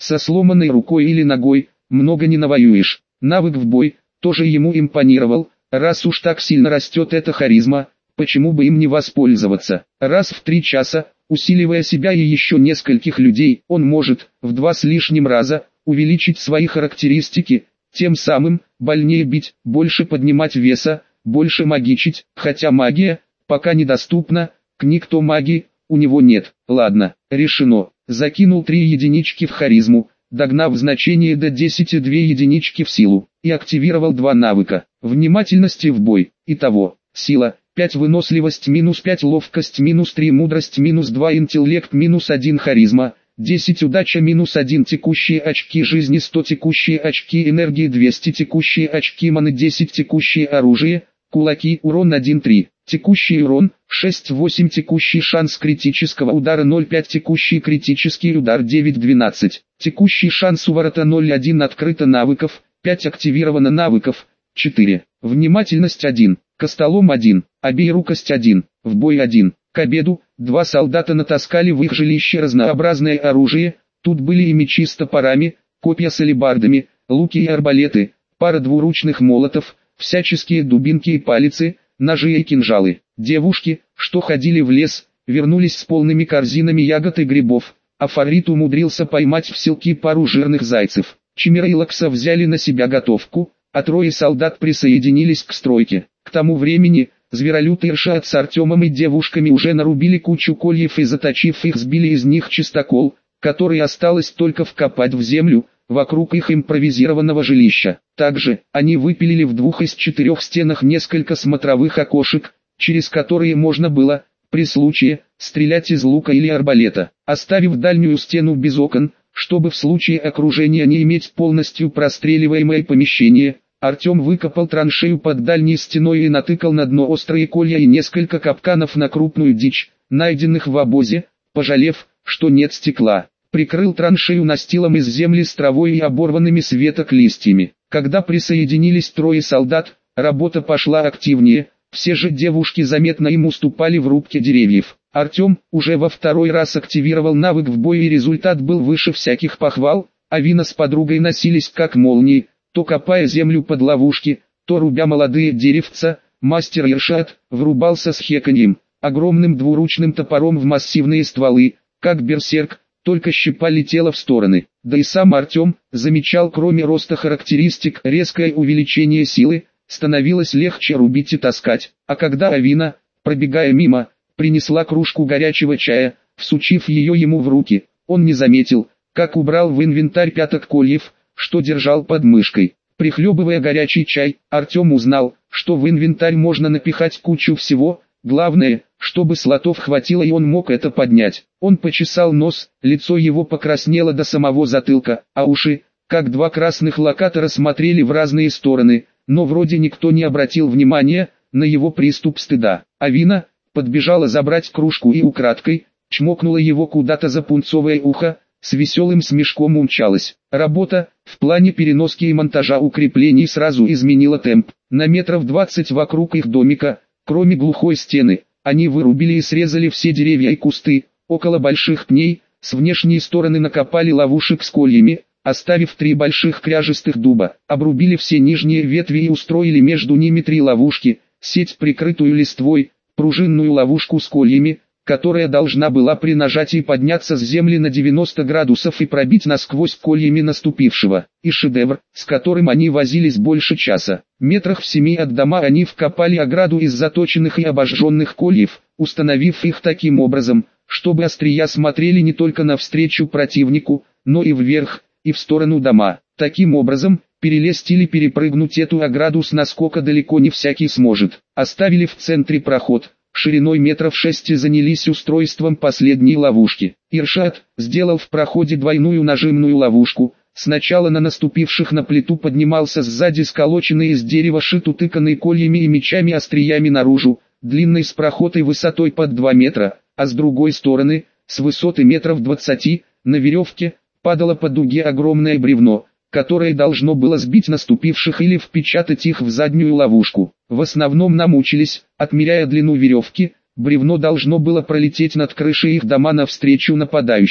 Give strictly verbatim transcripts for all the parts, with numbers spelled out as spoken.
Со сломанной рукой или ногой много не навоюешь. Навык в бой тоже ему импонировал. Раз уж так сильно растет эта харизма, почему бы им не воспользоваться? Раз в три часа, усиливая себя и еще нескольких людей, он может, в два с лишним раза, увеличить свои характеристики, тем самым, больнее бить, больше поднимать веса, больше магичить, хотя магия, пока недоступна, книг то магии, у него нет. Ладно, решено. Закинул три единички в харизму, догнав значение до десяти две единички в силу, и активировал два навыка. Внимательности в бой. Итого, сила, пять выносливость минус пять ловкость минус три мудрость минус два интеллект минус один харизма, десять удача минус один текущие очки жизни сто текущие очки энергии двести текущие очки маны десять текущие оружие, кулаки урон один три, текущий урон шесть восемь текущий шанс критического удара ноль пять текущий критический удар девять двенадцать, текущий шанс уворота ноль один открыто навыков, пять активировано навыков, четыре, внимательность один, костолом один, обеирукость один, в бой один. К обеду, два солдата натаскали в их жилище разнообразное оружие, тут были и мечи с топорами, копья с алебардами, луки и арбалеты, пара двуручных молотов, всяческие дубинки и палицы, ножи и кинжалы. Девушки, что ходили в лес, вернулись с полными корзинами ягод и грибов, а Фарид умудрился поймать в селки пару жирных зайцев. Чимера и Лакса взяли на себя готовку, а трое солдат присоединились к стройке. К тому времени, Зверолюд Иршат с Артемом и девушками уже нарубили кучу кольев и, заточив их, сбили из них чистокол, который осталось только вкопать в землю, вокруг их импровизированного жилища. Также, они выпилили в двух из четырех стенах несколько смотровых окошек, через которые можно было, при случае, стрелять из лука или арбалета, оставив дальнюю стену без окон, чтобы в случае окружения не иметь полностью простреливаемое помещение. Артем выкопал траншею под дальней стеной и натыкал на дно острые колья и несколько капканов на крупную дичь, найденных в обозе, пожалев, что нет стекла. Прикрыл траншею настилом из земли с травой и оборванными с веток листьями. Когда присоединились трое солдат, работа пошла активнее, все же девушки заметно им уступали в рубке деревьев. Артем уже во второй раз активировал навык в бой и результат был выше всяких похвал, а Вина с подругой носились как молнии, то копая землю под ловушки, то рубя молодые деревца. Мастер Иршат врубался с хеканьем, огромным двуручным топором в массивные стволы, как берсерк, только щепа летела в стороны. Да и сам Артем замечал, кроме роста характеристик, резкое увеличение силы, становилось легче рубить и таскать. А когда Авина, пробегая мимо, принесла кружку горячего чая, всучив ее ему в руки, он не заметил, как убрал в инвентарь пяток кольев, что держал под мышкой. Прихлебывая горячий чай, Артем узнал, что в инвентарь можно напихать кучу всего, главное, чтобы слотов хватило и он мог это поднять. Он почесал нос, лицо его покраснело до самого затылка, а уши, как два красных локатора, смотрели в разные стороны, но вроде никто не обратил внимания на его приступ стыда. Авина подбежала забрать кружку и украдкой чмокнула его куда-то за пунцовое ухо, с веселым смешком умчалась. Работа, в плане переноски и монтажа укреплений сразу изменила темп. На метров двадцать вокруг их домика, кроме глухой стены, они вырубили и срезали все деревья и кусты, около больших пней, с внешней стороны накопали ловушек с кольями, оставив три больших кряжестых дуба, обрубили все нижние ветви и устроили между ними три ловушки, сеть, прикрытую листвой, пружинную ловушку с кольями, которая должна была при нажатии подняться с земли на девяносто градусов и пробить насквозь кольями наступившего, и шедевр, с которым они возились больше часа. Метрах в семи от дома они вкопали ограду из заточенных и обожженных кольев, установив их таким образом, чтобы острия смотрели не только навстречу противнику, но и вверх, и в сторону дома. Таким образом, перелезть или перепрыгнуть эту ограду с наскока далеко не всякий сможет. Оставили в центре проход, шириной метров шесть, и занялись устройством последней ловушки. Иршат сделал в проходе двойную нажимную ловушку. Сначала на наступивших на плиту поднимался сзади сколоченный из дерева шит, утыканный кольями и мечами остриями наружу, длинной с проходой высотой под два метра, а с другой стороны, с высоты метров двадцати, на веревке, падало по дуге огромное бревно, которое должно было сбить наступивших или впечатать их в заднюю ловушку. В основном намучились, отмеряя длину веревки, бревно должно было пролететь над крышей их дома навстречу нападающим.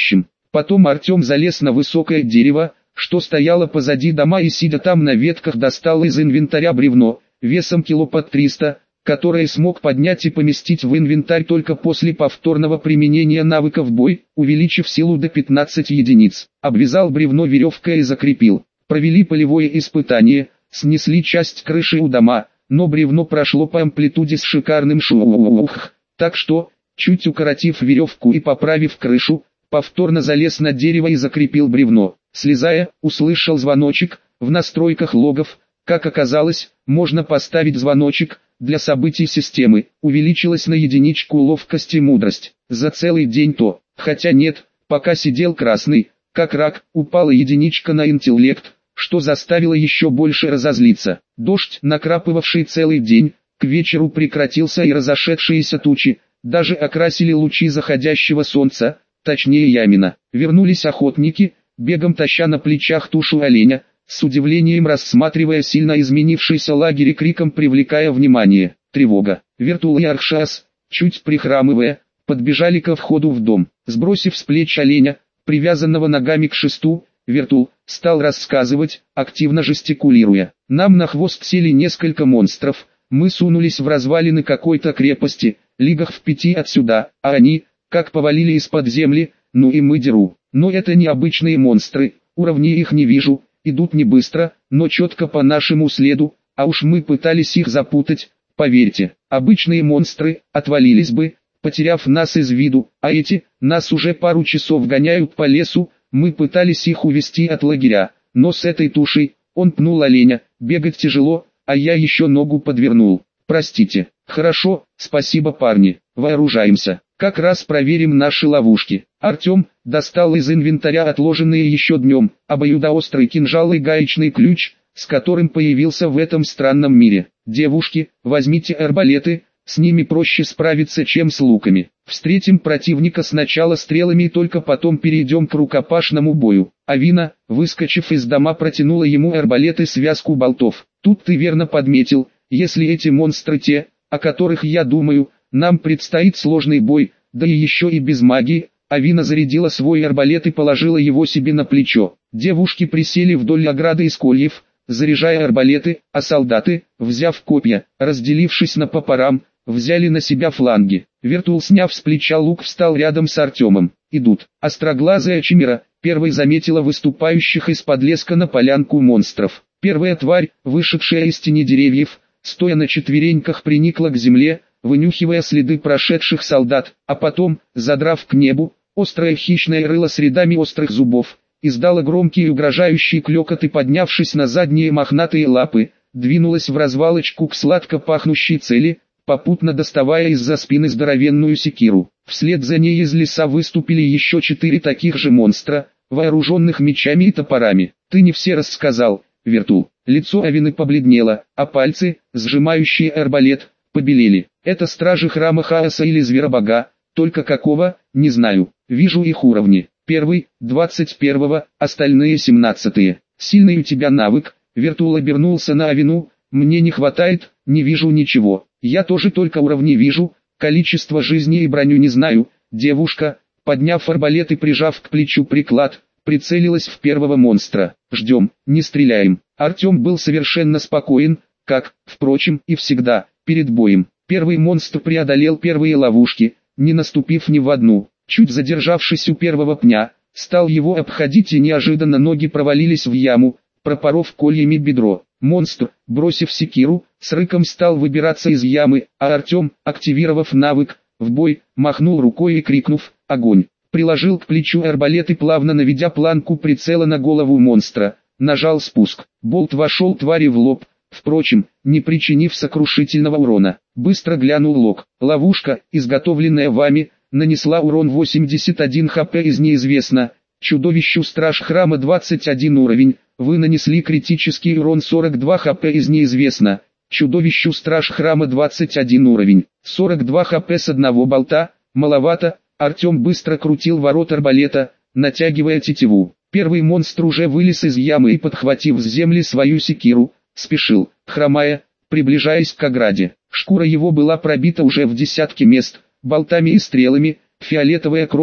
Потом Артем залез на высокое дерево, что стояло позади дома, и сидя там на ветках достал из инвентаря бревно, весом кило под триста, которое смог поднять и поместить в инвентарь только после повторного применения навыка в бой, увеличив силу до пятнадцати единиц. Обвязал бревно веревкой и закрепил. Провели полевое испытание, снесли часть крыши у дома, но бревно прошло по амплитуде с шикарным шух, так что, чуть укоротив веревку и поправив крышу, повторно залез на дерево и закрепил бревно. Слезая, услышал звоночек. В настройках логов, как оказалось, можно поставить звоночек. Для событий системы увеличилась на единичку ловкость и мудрость. За целый день то, хотя нет, пока сидел красный, как рак, упала единичка на интеллект, что заставило еще больше разозлиться. Дождь, накрапывавший целый день, к вечеру прекратился, и разошедшиеся тучи даже окрасили лучи заходящего солнца, точнее ямина. Вернулись охотники, бегом таща на плечах тушу оленя, с удивлением рассматривая сильно изменившийся лагерь и криком привлекая внимание. Тревога. Вертул и Архшас, чуть прихрамывая, подбежали ко входу в дом. Сбросив с плеч оленя, привязанного ногами к шесту, Вертул стал рассказывать, активно жестикулируя. Нам на хвост сели несколько монстров, мы сунулись в развалины какой-то крепости, лигах в пяти отсюда, а они, как повалили из-под земли, ну и мы деру. Но это не обычные монстры, уровней их не вижу, идут не быстро, но четко по нашему следу, а уж мы пытались их запутать, поверьте. Обычные монстры отвалились бы, потеряв нас из виду, а эти, нас уже пару часов гоняют по лесу, мы пытались их увести от лагеря, но с этой тушей, он пнул оленя, бегать тяжело, а я еще ногу подвернул. Простите. Хорошо, спасибо, парни, вооружаемся. Как раз проверим наши ловушки. Артем достал из инвентаря отложенные еще днем обоюдоострый кинжал и гаечный ключ, с которым появился в этом странном мире. Девушки, возьмите арбалеты, с ними проще справиться, чем с луками. Встретим противника сначала стрелами и только потом перейдем к рукопашному бою. Авина, выскочив из дома, протянула ему арбалет и связку болтов. Тут ты верно подметил, если эти монстры те, о которых я думаю, нам предстоит сложный бой, да и еще и без магии. Авина зарядила свой арбалет и положила его себе на плечо. Девушки присели вдоль ограды из кольев, заряжая арбалеты, а солдаты, взяв копья, разделившись на попарам, взяли на себя фланги. Вертул, сняв с плеча лук, встал рядом с Артемом. Идут. Остроглазая Чимера первой заметила выступающих из-под леска на полянку монстров. Первая тварь, вышедшая из тени деревьев, стоя на четвереньках, приникла к земле, вынюхивая следы прошедших солдат, а потом, задрав к небу, острое хищное рыло с рядами острых зубов, издало громкий и угрожающий клёкот и, поднявшись на задние мохнатые лапы, двинулась в развалочку к сладко пахнущей цели, попутно доставая из-за спины здоровенную секиру. Вслед за ней из леса выступили еще четыре таких же монстра, вооруженных мечами и топорами. Ты не все рассказал, Вертул. Лицо Авины побледнело, а пальцы, сжимающие арбалет, побелели. Это стражи храма Хаоса или зверобога, только какого, не знаю. Вижу их уровни. Первый, двадцать первого, остальные семнадцатые. Сильный у тебя навык. Вертул обернулся на Авину. Мне не хватает, не вижу ничего. Я тоже только уровни вижу, количество жизни и броню не знаю. Девушка, подняв арбалет и прижав к плечу приклад, прицелилась в первого монстра. Ждем, не стреляем. Артем был совершенно спокоен, как, впрочем, и всегда, перед боем. Первый монстр преодолел первые ловушки, не наступив ни в одну. Чуть задержавшись у первого пня, стал его обходить, и неожиданно ноги провалились в яму, пропоров кольями бедро. Монстр, бросив секиру, с рыком стал выбираться из ямы, а Артем, активировав навык, в бой, махнул рукой и, крикнув «Огонь!», приложил к плечу арбалет и, плавно наведя планку прицела на голову монстра, нажал спуск. Болт вошел твари в лоб, впрочем, не причинив сокрушительного урона. Быстро глянул лог. Ловушка, изготовленная вами, нанесла урон восемьдесят один хп из неизвестно. Чудовищу страж храма двадцать один уровень. Вы нанесли критический урон сорок два хп из неизвестно. Чудовищу страж храма двадцать один уровень. сорок два хп с одного болта. Маловато. Артем быстро крутил ворот арбалета, натягивая тетиву. Первый монстр уже вылез из ямы и, подхватив с земли свою секиру, спешил, хромая, приближаясь к ограде. Шкура его была пробита уже в десятки мест, болтами и стрелами, фиолетовая кровь,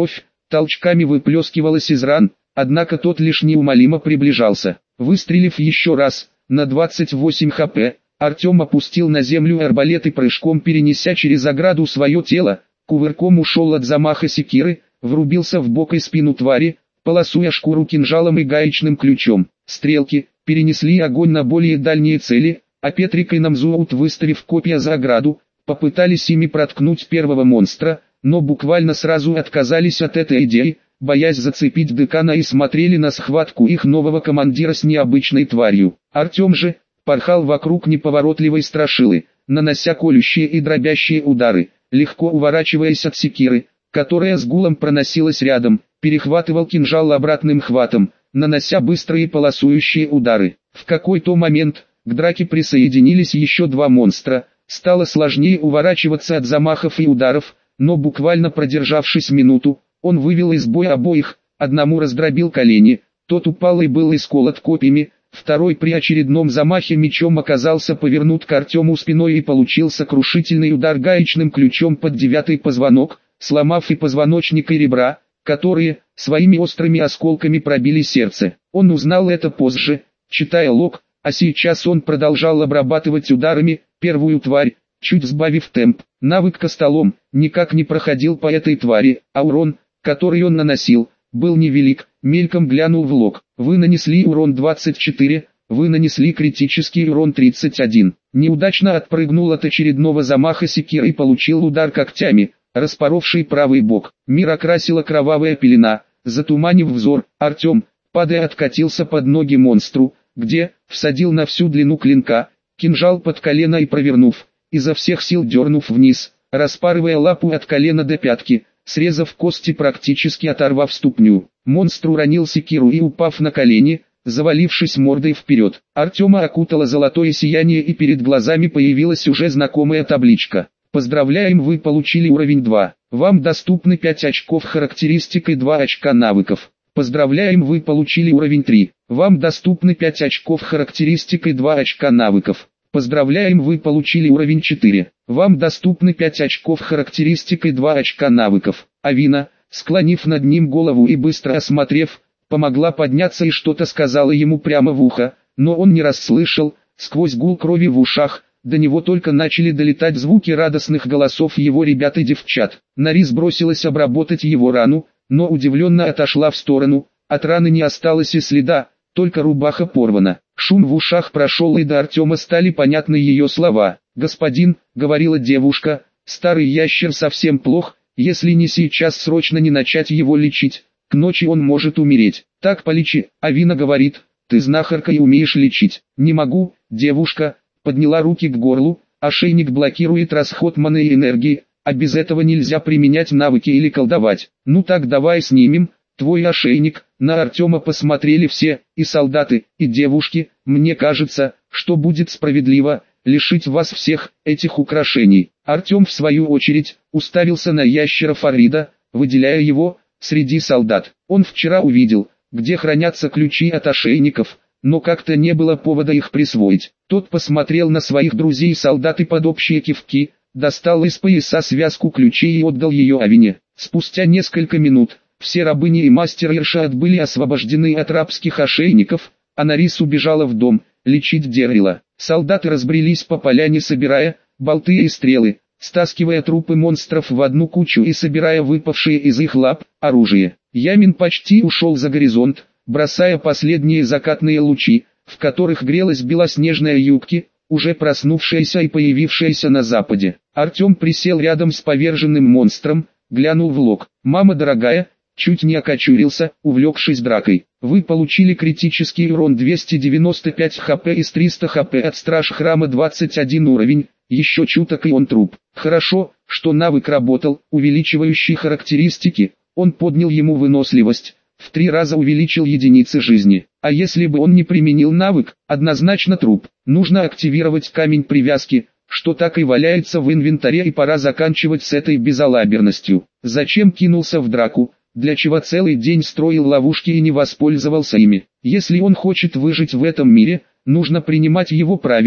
толчками выплескивалась из ран, однако тот лишь неумолимо приближался. Выстрелив еще раз, на двадцать восемь хп, Артем опустил на землю арбалет и прыжком перенеся через ограду свое тело, кувырком ушел от замаха секиры, врубился в бок и спину твари, полосуя шкуру кинжалом и гаечным ключом. Стрелки перенесли огонь на более дальние цели, а Петрик и Намзуут, выставив копья за ограду, попытались ими проткнуть первого монстра, но буквально сразу отказались от этой идеи, боясь зацепить декана, и смотрели на схватку их нового командира с необычной тварью. Артем же порхал вокруг неповоротливой страшилы, нанося колющие и дробящие удары, легко уворачиваясь от секиры, которая с гулом проносилась рядом, перехватывал кинжал обратным хватом, нанося быстрые полосующие удары. В какой-то момент к драке присоединились еще два монстра, стало сложнее уворачиваться от замахов и ударов, но буквально продержавшись минуту, он вывел из боя обоих, одному раздробил колени, тот упал и был исколот копьями, второй при очередном замахе мечом оказался повернут к Артему спиной и получил сокрушительный удар гаечным ключом под девятый позвонок, сломав и позвоночник, и ребра, которые своими острыми осколками пробили сердце. Он узнал это позже, читая лог, а сейчас он продолжал обрабатывать ударами первую тварь, чуть сбавив темп. Навык Костолом никак не проходил по этой твари, а урон, который он наносил, был невелик. Мельком глянул в лог. Вы нанесли урон двадцать четыре, вы нанесли критический урон тридцать один. Неудачно отпрыгнул от очередного замаха секиры и получил удар когтями, распоровший правый бок. Мир окрасила кровавая пелена, затуманив взор. Артем, падая, откатился под ноги монстру, где всадил на всю длину клинка, кинжал под колено и, провернув, изо всех сил дернув вниз, распарывая лапу от колена до пятки, срезав кости, практически оторвав ступню. Монстр уронил секиру и, упав на колени, завалившись мордой вперед, Артема окутало золотое сияние, и перед глазами появилась уже знакомая табличка. Поздравляем, вы получили уровень два. Вам доступны пять очков характеристик и два очка навыков. Поздравляем, вы получили уровень три. Вам доступны пять очков характеристик и два очка навыков. Поздравляем, вы получили уровень четыре. Вам доступны пять очков характеристик и два очка навыков. Авина, склонив над ним голову и быстро осмотрев, помогла подняться и что-то сказала ему прямо в ухо, но он не расслышал. Сквозь гул крови в ушах до него только начали долетать звуки радостных голосов его ребят и девчат. Нарис бросилась обработать его рану, но удивленно отошла в сторону. От раны не осталось и следа, только рубаха порвана. Шум в ушах прошел, и до Артема стали понятны ее слова. «Господин», — говорила девушка, — «старый ящер совсем плох, если не сейчас срочно не начать его лечить, к ночи он может умереть. Так полечи». Авина говорит: «Ты знахарка и умеешь лечить». «Не могу», — девушка подняла руки к горлу, «ошейник блокирует расход маны и энергии, а без этого нельзя применять навыки или колдовать». «Ну так давай снимем твой ошейник». На Артема посмотрели все, и солдаты, и девушки. «Мне кажется, что будет справедливо лишить вас всех этих украшений». Артем, в свою очередь, уставился на ящера Фарида, выделяя его среди солдат. Он вчера увидел, где хранятся ключи от ошейников, но как-то не было повода их присвоить. Тот посмотрел на своих друзей-солдат и под общие кивки достал из пояса связку ключей и отдал ее Авине. Спустя несколько минут все рабыни и мастер Ирша были освобождены от рабских ошейников, а Нарис убежала в дом лечить Деррила. Солдаты разбрелись по поляне, собирая болты и стрелы, стаскивая трупы монстров в одну кучу и собирая выпавшие из их лап оружие. Ямин почти ушел за горизонт, бросая последние закатные лучи, в которых грелась белоснежная юбки, уже проснувшаяся и появившаяся на западе. Артем присел рядом с поверженным монстром, глянул в лог. «Мама дорогая», чуть не окочурился, увлекшись дракой. «Вы получили критический урон двести девяносто пять хп из триста хп от страж храма, двадцать один уровень, еще чуток и он труп». Хорошо, что навык работал, увеличивающий характеристики. Он поднял ему выносливость, в три раза увеличил единицы жизни. А если бы он не применил навык, однозначно труп. Нужно активировать камень привязки, что так и валяется в инвентаре, и пора заканчивать с этой безалаберностью. Зачем кинулся в драку? Для чего целый день строил ловушки и не воспользовался ими? Если он хочет выжить в этом мире, нужно принимать его правила,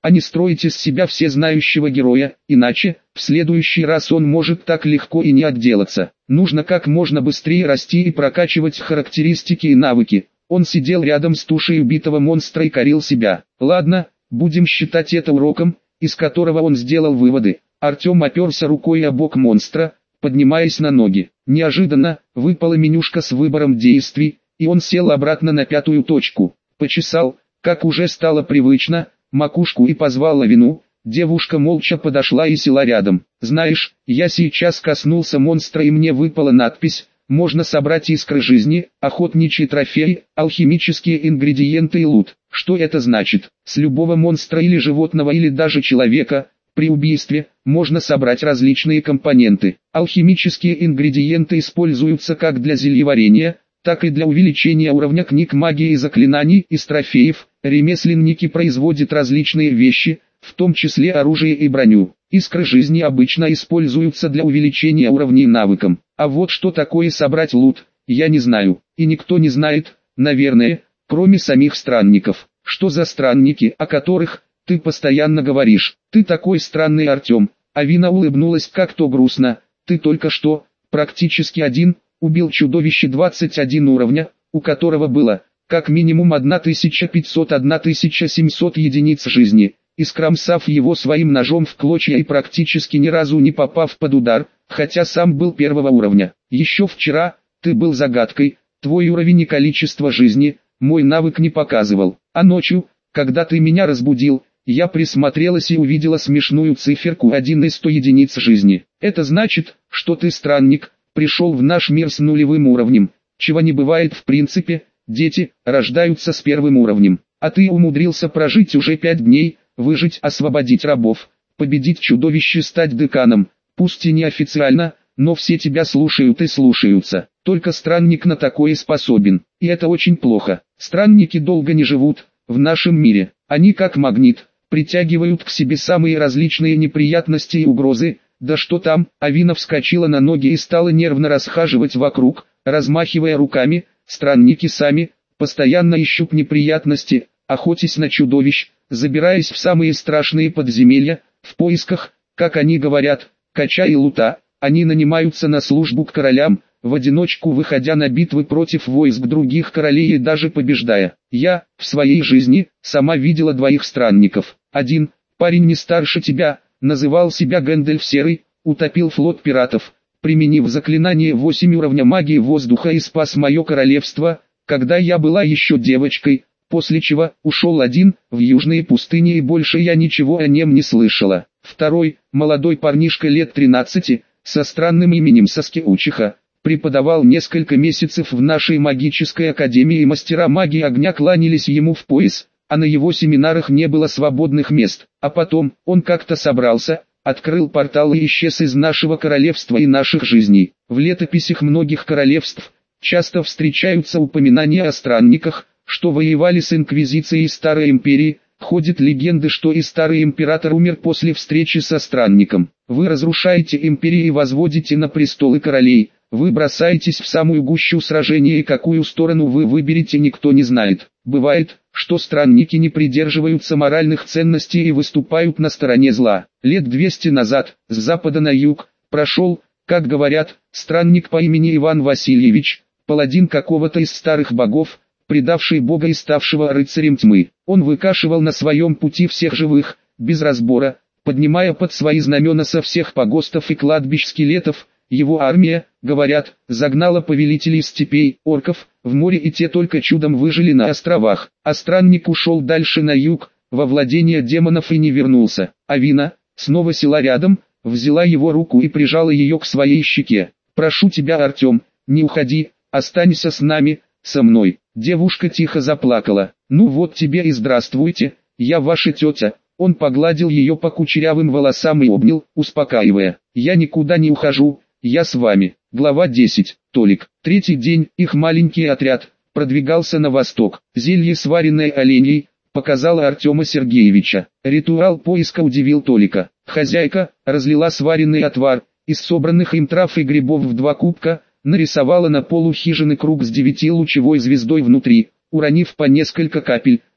а не строить из себя всезнающего героя, иначе, в следующий раз он может так легко и не отделаться. Нужно как можно быстрее расти и прокачивать характеристики и навыки. Он сидел рядом с тушей убитого монстра и корил себя. Ладно, будем считать это уроком, из которого он сделал выводы. Артем оперся рукой о бок монстра, поднимаясь на ноги. Неожиданно, выпала менюшка с выбором действий, и он сел обратно на пятую точку. Почесал, как уже стало привычно, макушку и позвал Лавину. Девушка молча подошла и села рядом. «Знаешь, я сейчас коснулся монстра и мне выпала надпись: можно собрать искры жизни, охотничьи трофеи, алхимические ингредиенты и лут. Что это значит? С любого монстра или животного или даже человека, при убийстве, можно собрать различные компоненты. Алхимические ингредиенты используются как для зельеварения, так и для увеличения уровня книг магии и заклинаний. Из трофеев, ремесленники производят различные вещи, в том числе оружие и броню. Искры жизни обычно используются для увеличения уровней навыкам. А вот что такое собрать лут, я не знаю, и никто не знает, наверное, кроме самих странников. Что за странники, о которых ты постоянно говоришь? Ты такой странный, Артем. Авина улыбнулась как-то грустно. Ты только что, практически один, убил чудовище двадцать один уровня, у которого было, как минимум тысяча пятьсот — тысяча семьсот единиц жизни, искромсав его своим ножом в клочья и практически ни разу не попав под удар, хотя сам был первого уровня. Еще вчера, ты был загадкой, твой уровень и количество жизни, мой навык не показывал. А ночью, когда ты меня разбудил, я присмотрелась и увидела смешную циферку один из ста единиц жизни. Это значит, что ты странник, пришел в наш мир с нулевым уровнем, чего не бывает в принципе, дети рождаются с первым уровнем. А ты умудрился прожить уже пять дней, выжить, освободить рабов, победить чудовище, стать деканом, пусть и неофициально, но все тебя слушают и слушаются. Только странник на такое способен, и это очень плохо. Странники долго не живут в нашем мире, они как магнит, притягивают к себе самые различные неприятности и угрозы. Да что там, Авина вскочила на ноги и стала нервно расхаживать вокруг, размахивая руками. Странники сами, постоянно ищут неприятности, охотясь на чудовищ, забираясь в самые страшные подземелья, в поисках, как они говорят, кача и лута. Они нанимаются на службу к королям, в одиночку выходя на битвы против войск других королей и даже побеждая. Я, в своей жизни, сама видела двоих странников. Один, парень не старше тебя, называл себя Гэндальф Серый, утопил флот пиратов, применив заклинание восемь уровня магии воздуха и спас мое королевство, когда я была еще девочкой, после чего ушел один в южные пустыни и больше я ничего о нем не слышала. Второй, молодой парнишка лет тринадцати, со странным именем Саскеучиха, преподавал несколько месяцев в нашей магической академии и мастера магии огня кланялись ему в пояс, а на его семинарах не было свободных мест. А потом, он как-то собрался, открыл портал и исчез из нашего королевства и наших жизней. В летописях многих королевств часто встречаются упоминания о странниках, что воевали с инквизицией Старой Империи. Ходят легенды, что и Старый Император умер после встречи со странником. Вы разрушаете империи и возводите на престолы королей. Вы бросаетесь в самую гущу сражения, и какую сторону вы выберете, никто не знает. Бывает, что странники не придерживаются моральных ценностей и выступают на стороне зла. Лет двести назад, с запада на юг, прошел, как говорят, странник по имени Иван Васильевич, паладин какого-то из старых богов, предавший бога и ставшего рыцарем тьмы. Он выкашивал на своем пути всех живых, без разбора, поднимая под свои знамена со всех погостов и кладбищ скелетов. Его армия, говорят, загнала повелителей степей, орков, в море, и те только чудом выжили на островах. А странник ушел дальше на юг, во владение демонов, и не вернулся. Авина снова села рядом, взяла его руку и прижала ее к своей щеке. «Прошу тебя, Артем, не уходи, останься с нами, со мной». Девушка тихо заплакала. «Ну вот тебе и здравствуйте, я ваша тетя». Он погладил ее по кучерявым волосам и обнял, успокаивая. «Я никуда не ухожу, я с вами». Глава десять. Толик. Третий день их маленький отряд продвигался на восток. Зелье, сваренное оленей, показала Артема Сергеевича. Ритуал поиска удивил Толика. Хозяйка разлила сваренный отвар из собранных им трав и грибов в два кубка, нарисовала на полу хижины круг с девятилучевой звездой внутри, уронив по несколько капель,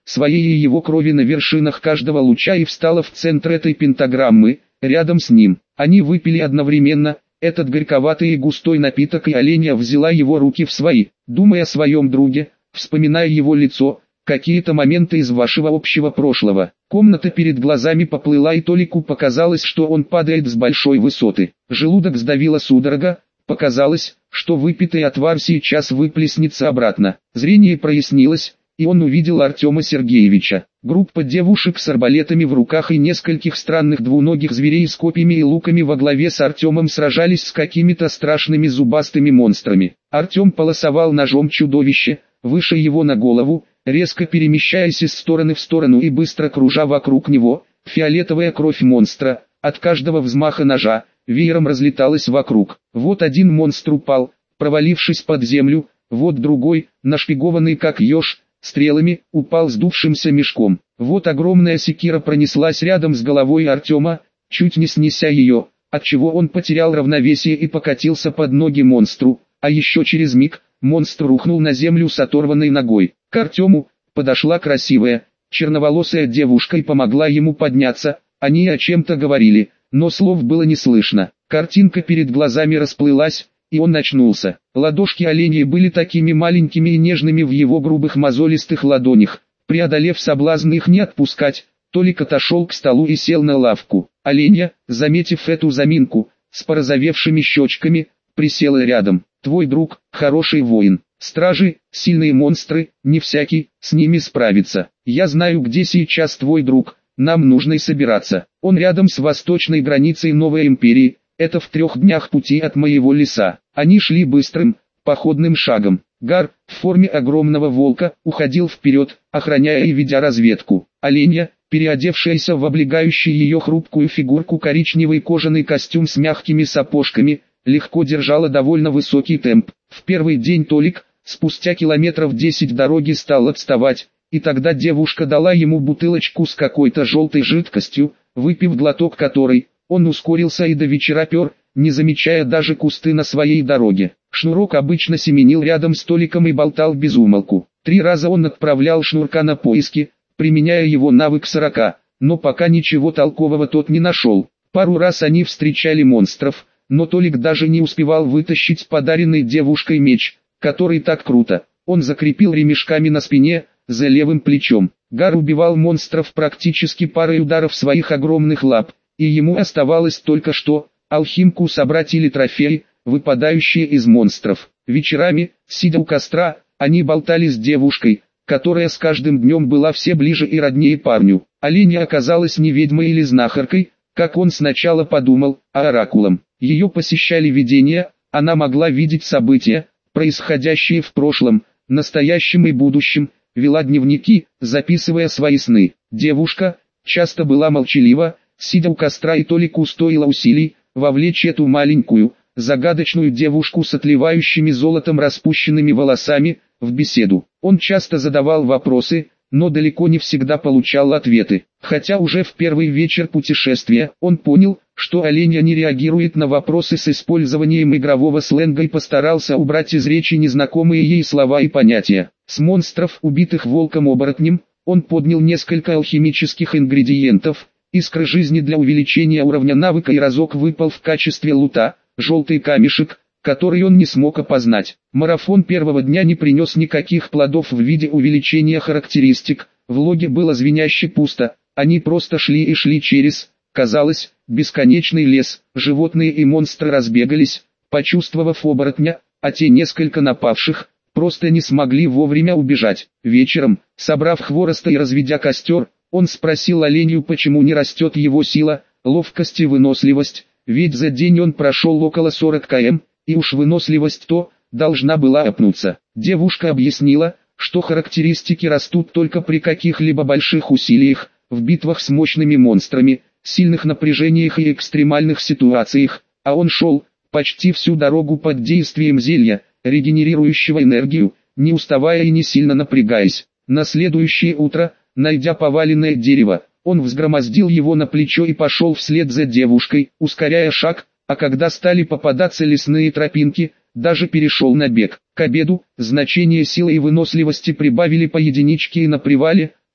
своей и его крови на вершинах каждого луча и встала в центр этой пентаграммы, рядом с ним. Они выпили одновременно этот горьковатый и густой напиток, и Оленья взяла его руки в свои, думая о своем друге, вспоминая его лицо, какие-то моменты из вашего общего прошлого. Комната перед глазами поплыла, и Толику показалось, что он падает с большой высоты. Желудок сдавило судорога, показалось, что выпитый отвар сейчас выплеснется обратно. Зрение прояснилось, и он увидел Артема Сергеевича. Группа девушек с арбалетами в руках и нескольких странных двуногих зверей с копьями и луками во главе с Артемом сражались с какими-то страшными зубастыми монстрами. Артем полосовал ножом чудовище, выше его на голову, резко перемещаясь из стороны в сторону и быстро кружа вокруг него. Фиолетовая кровь монстра, от каждого взмаха ножа, веером разлеталась вокруг. Вот один монстр упал, провалившись под землю, вот другой, нашпигованный как еж, стрелами, упал сдувшимся мешком. Вот огромная секира пронеслась рядом с головой Артема, чуть не снеся ее, отчего он потерял равновесие и покатился под ноги монстру, а еще через миг, монстр рухнул на землю с оторванной ногой. К Артему подошла красивая, черноволосая девушка и помогла ему подняться. Они о чем-то говорили, но слов было не слышно. Картинка перед глазами расплылась, и он очнулся. Ладошки оленей были такими маленькими и нежными в его грубых мозолистых ладонях. Преодолев соблазн их не отпускать, Толик отошел к столу и сел на лавку. Оленья, заметив эту заминку, с порозовевшими щечками, присела рядом. «Твой друг, хороший воин. Стражи, сильные монстры, не всякий, с ними справится. Я знаю, где сейчас твой друг, нам нужно и собираться. Он рядом с восточной границей Новой Империи, это в трех днях пути от моего леса». Они шли быстрым, походным шагом. Гар, в форме огромного волка, уходил вперед, охраняя и ведя разведку. Оленья, переодевшаяся в облегающий ее хрупкую фигурку коричневый кожаный костюм с мягкими сапожками, легко держала довольно высокий темп. В первый день Толик, спустя километров десять дороги, стал отставать, и тогда девушка дала ему бутылочку с какой-то желтой жидкостью, выпив глоток которой, он ускорился и до вечера пер, не замечая даже кусты на своей дороге. Шнурок обычно семенил рядом с Толиком и болтал без умолку. Три раза он отправлял Шнурка на поиски, применяя его навык сорока, но пока ничего толкового тот не нашел. Пару раз они встречали монстров, но Толик даже не успевал вытащить подаренный девушкой меч, который так круто. Он закрепил ремешками на спине, за левым плечом. Гар убивал монстров практически парой ударов своих огромных лап, и ему оставалось только что алхимку собрать или трофеи, выпадающие из монстров. Вечерами, сидя у костра, они болтали с девушкой, которая с каждым днем была все ближе и роднее парню. Оленья оказалась не ведьмой или знахаркой, как он сначала подумал, а оракулом. Ее посещали видения, она могла видеть события, происходящие в прошлом, настоящем и будущем, вела дневники, записывая свои сны. Девушка часто была молчалива, сидя у костра, и Толику стоило усилий вовлечь эту маленькую, загадочную девушку с отливающими золотом распущенными волосами в беседу. Он часто задавал вопросы, но далеко не всегда получал ответы. Хотя уже в первый вечер путешествия он понял, что Оленья не реагирует на вопросы с использованием игрового сленга, и постарался убрать из речи незнакомые ей слова и понятия. С монстров, убитых волком-оборотнем, он поднял несколько алхимических ингредиентов, искры жизни для увеличения уровня навыка, и разок выпал в качестве лута желтый камешек, который он не смог опознать. Марафон первого дня не принес никаких плодов в виде увеличения характеристик, в логе было звеняще пусто, они просто шли и шли через, казалось, бесконечный лес. Животные и монстры разбегались, почувствовав оборотня, а те несколько напавших, просто не смогли вовремя убежать. Вечером, собрав хвороста и разведя костер, он спросил оленью, почему не растет его сила, ловкость и выносливость, ведь за день он прошел около сорок километров, и уж выносливость то, должна была опнуться. Девушка объяснила, что характеристики растут только при каких-либо больших усилиях, в битвах с мощными монстрами, сильных напряжениях и экстремальных ситуациях, а он шел, почти всю дорогу под действием зелья, регенерирующего энергию, не уставая и не сильно напрягаясь. На следующее утро, найдя поваленное дерево, он взгромоздил его на плечо и пошел вслед за девушкой, ускоряя шаг, а когда стали попадаться лесные тропинки, даже перешел на бег. К обеду, значение силы и выносливости прибавили по единичке, и на привале,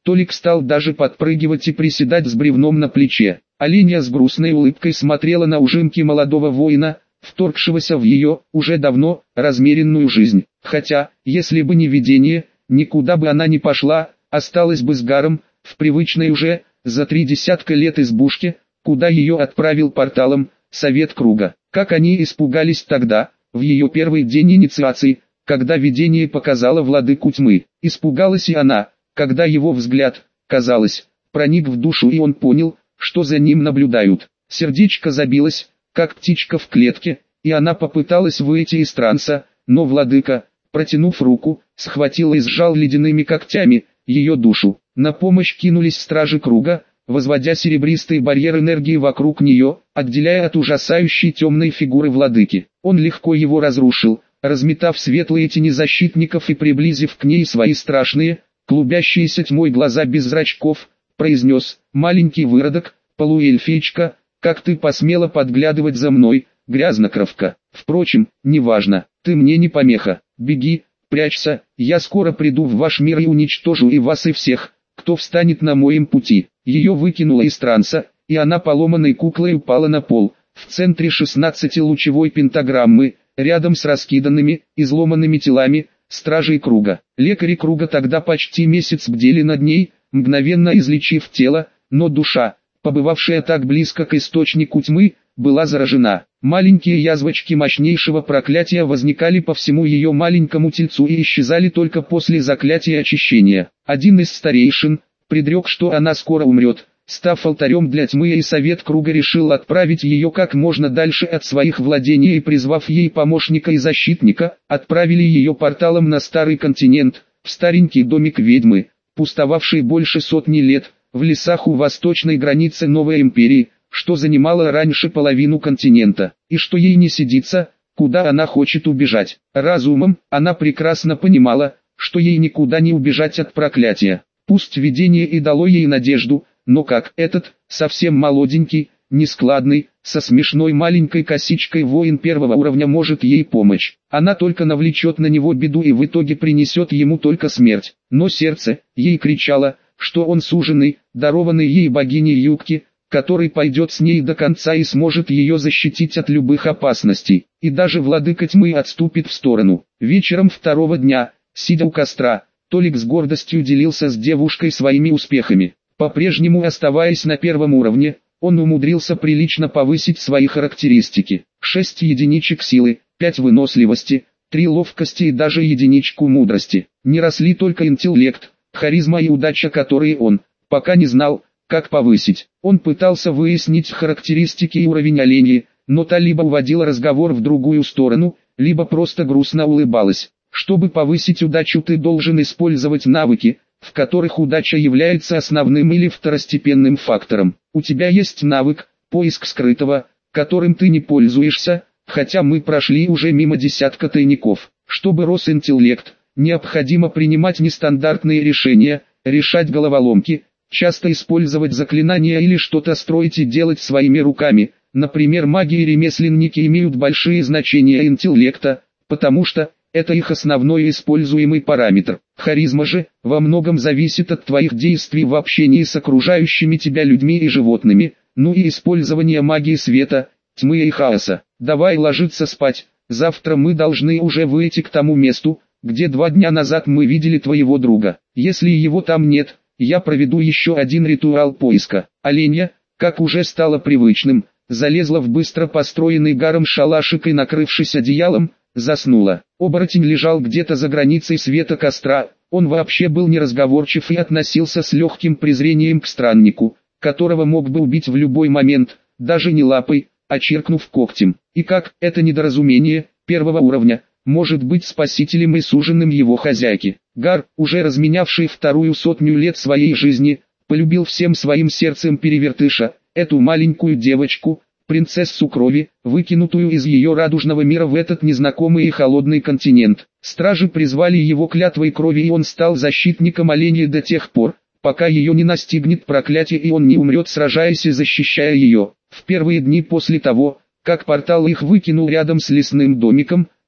Толик стал даже подпрыгивать и приседать с бревном на плече. Оленья с грустной улыбкой смотрела на ужимки молодого воина, вторгшегося в ее, уже давно, размеренную жизнь. Хотя, если бы не видение, никуда бы она не пошла, осталась бы с Гаром, в привычной уже, за три десятка лет избушке, куда ее отправил порталом, совет круга. Как они испугались тогда, в ее первый день инициации, когда видение показало владыку тьмы. Испугалась и она, когда его взгляд, казалось, проник в душу и он понял, что за ним наблюдают. Сердечко забилось, как птичка в клетке, и она попыталась выйти из транса, но владыка, протянув руку, схватил и сжал ледяными когтями ее душу. На помощь кинулись стражи круга, возводя серебристый барьер энергии вокруг нее, отделяя от ужасающей темной фигуры владыки. Он легко его разрушил, разметав светлые тени защитников и приблизив к ней свои страшные, клубящиеся тьмой глаза без зрачков, произнес: «Маленький выродок, полуэльфичка, как ты посмела подглядывать за мной, грязнокровка. Впрочем, неважно, ты мне не помеха. Беги, прячься, я скоро приду в ваш мир и уничтожу и вас, и всех, кто встанет на моем пути». Ее выкинуло из транса, и она поломанной куклой упала на пол, в центре шестнадцатилучевой пентаграммы, рядом с раскиданными, изломанными телами стражей круга. Лекари круга тогда почти месяц бдели над ней, мгновенно излечив тело, но душа, побывавшая так близко к источнику тьмы, была заражена. Маленькие язвочки мощнейшего проклятия возникали по всему ее маленькому тельцу и исчезали только после заклятия очищения. Один из старейшин предрек, что она скоро умрет, став алтарем для тьмы, и совет круга решил отправить ее как можно дальше от своих владений и, призвав ей помощника и защитника, отправили ее порталом на старый континент, в старенький домик ведьмы, пустовавший больше сотни лет, в лесах у восточной границы новой империи, что занимало раньше половину континента, и что ей не сидится, куда она хочет убежать. Разумом, она прекрасно понимала, что ей никуда не убежать от проклятия. Пусть видение и дало ей надежду, но как этот, совсем молоденький, нескладный, со смешной маленькой косичкой воин первого уровня может ей помочь? Она только навлечет на него беду и в итоге принесет ему только смерть. Но сердце ей кричало, что он суженый, дарованный ей богиней Юбки, который пойдет с ней до конца и сможет ее защитить от любых опасностей. И даже владыка тьмы отступит в сторону. Вечером второго дня, сидя у костра, Толик с гордостью делился с девушкой своими успехами. По-прежнему оставаясь на первом уровне, он умудрился прилично повысить свои характеристики. шесть единичек силы, пять выносливости, три ловкости и даже единичку мудрости. Не росли только интеллект, харизма и удача, которые он пока не знал, как повысить. Он пытался выяснить характеристики и уровень оленьи, но та либо уводила разговор в другую сторону, либо просто грустно улыбалась. Чтобы повысить удачу, ты должен использовать навыки, в которых удача является основным или второстепенным фактором. У тебя есть навык «Поиск скрытого», которым ты не пользуешься, хотя мы прошли уже мимо десятка тайников. Чтобы рос интеллект, необходимо принимать нестандартные решения, решать головоломки, часто использовать заклинания или что-то строить и делать своими руками. Например, маги и ремесленники имеют большие значения интеллекта, потому что это их основной используемый параметр. Харизма же, во многом зависит от твоих действий в общении с окружающими тебя людьми и животными, ну и использование магии света, тьмы и хаоса. Давай ложиться спать, завтра мы должны уже выйти к тому месту, где два дня назад мы видели твоего друга. Если его там нет, я проведу еще один ритуал поиска. Оленья, как уже стало привычным, залезла в быстро построенный Гаром шалашик и, накрывшись одеялом, заснула. Оборотень лежал где-то за границей света костра, он вообще был неразговорчив и относился с легким презрением к страннику, которого мог бы убить в любой момент, даже не лапой, а чиркнув когтем. И как это недоразумение первого уровня может быть спасителем и суженым его хозяйки? Гар, уже разменявший вторую сотню лет своей жизни, полюбил всем своим сердцем перевертыша, эту маленькую девочку, принцессу крови, выкинутую из ее радужного мира в этот незнакомый и холодный континент. Стражи призвали его клятвой крови, и он стал защитником оленей до тех пор, пока ее не настигнет проклятие и он не умрет, сражаясь и защищая ее. В первые дни после того, как портал их выкинул рядом с лесным домиком,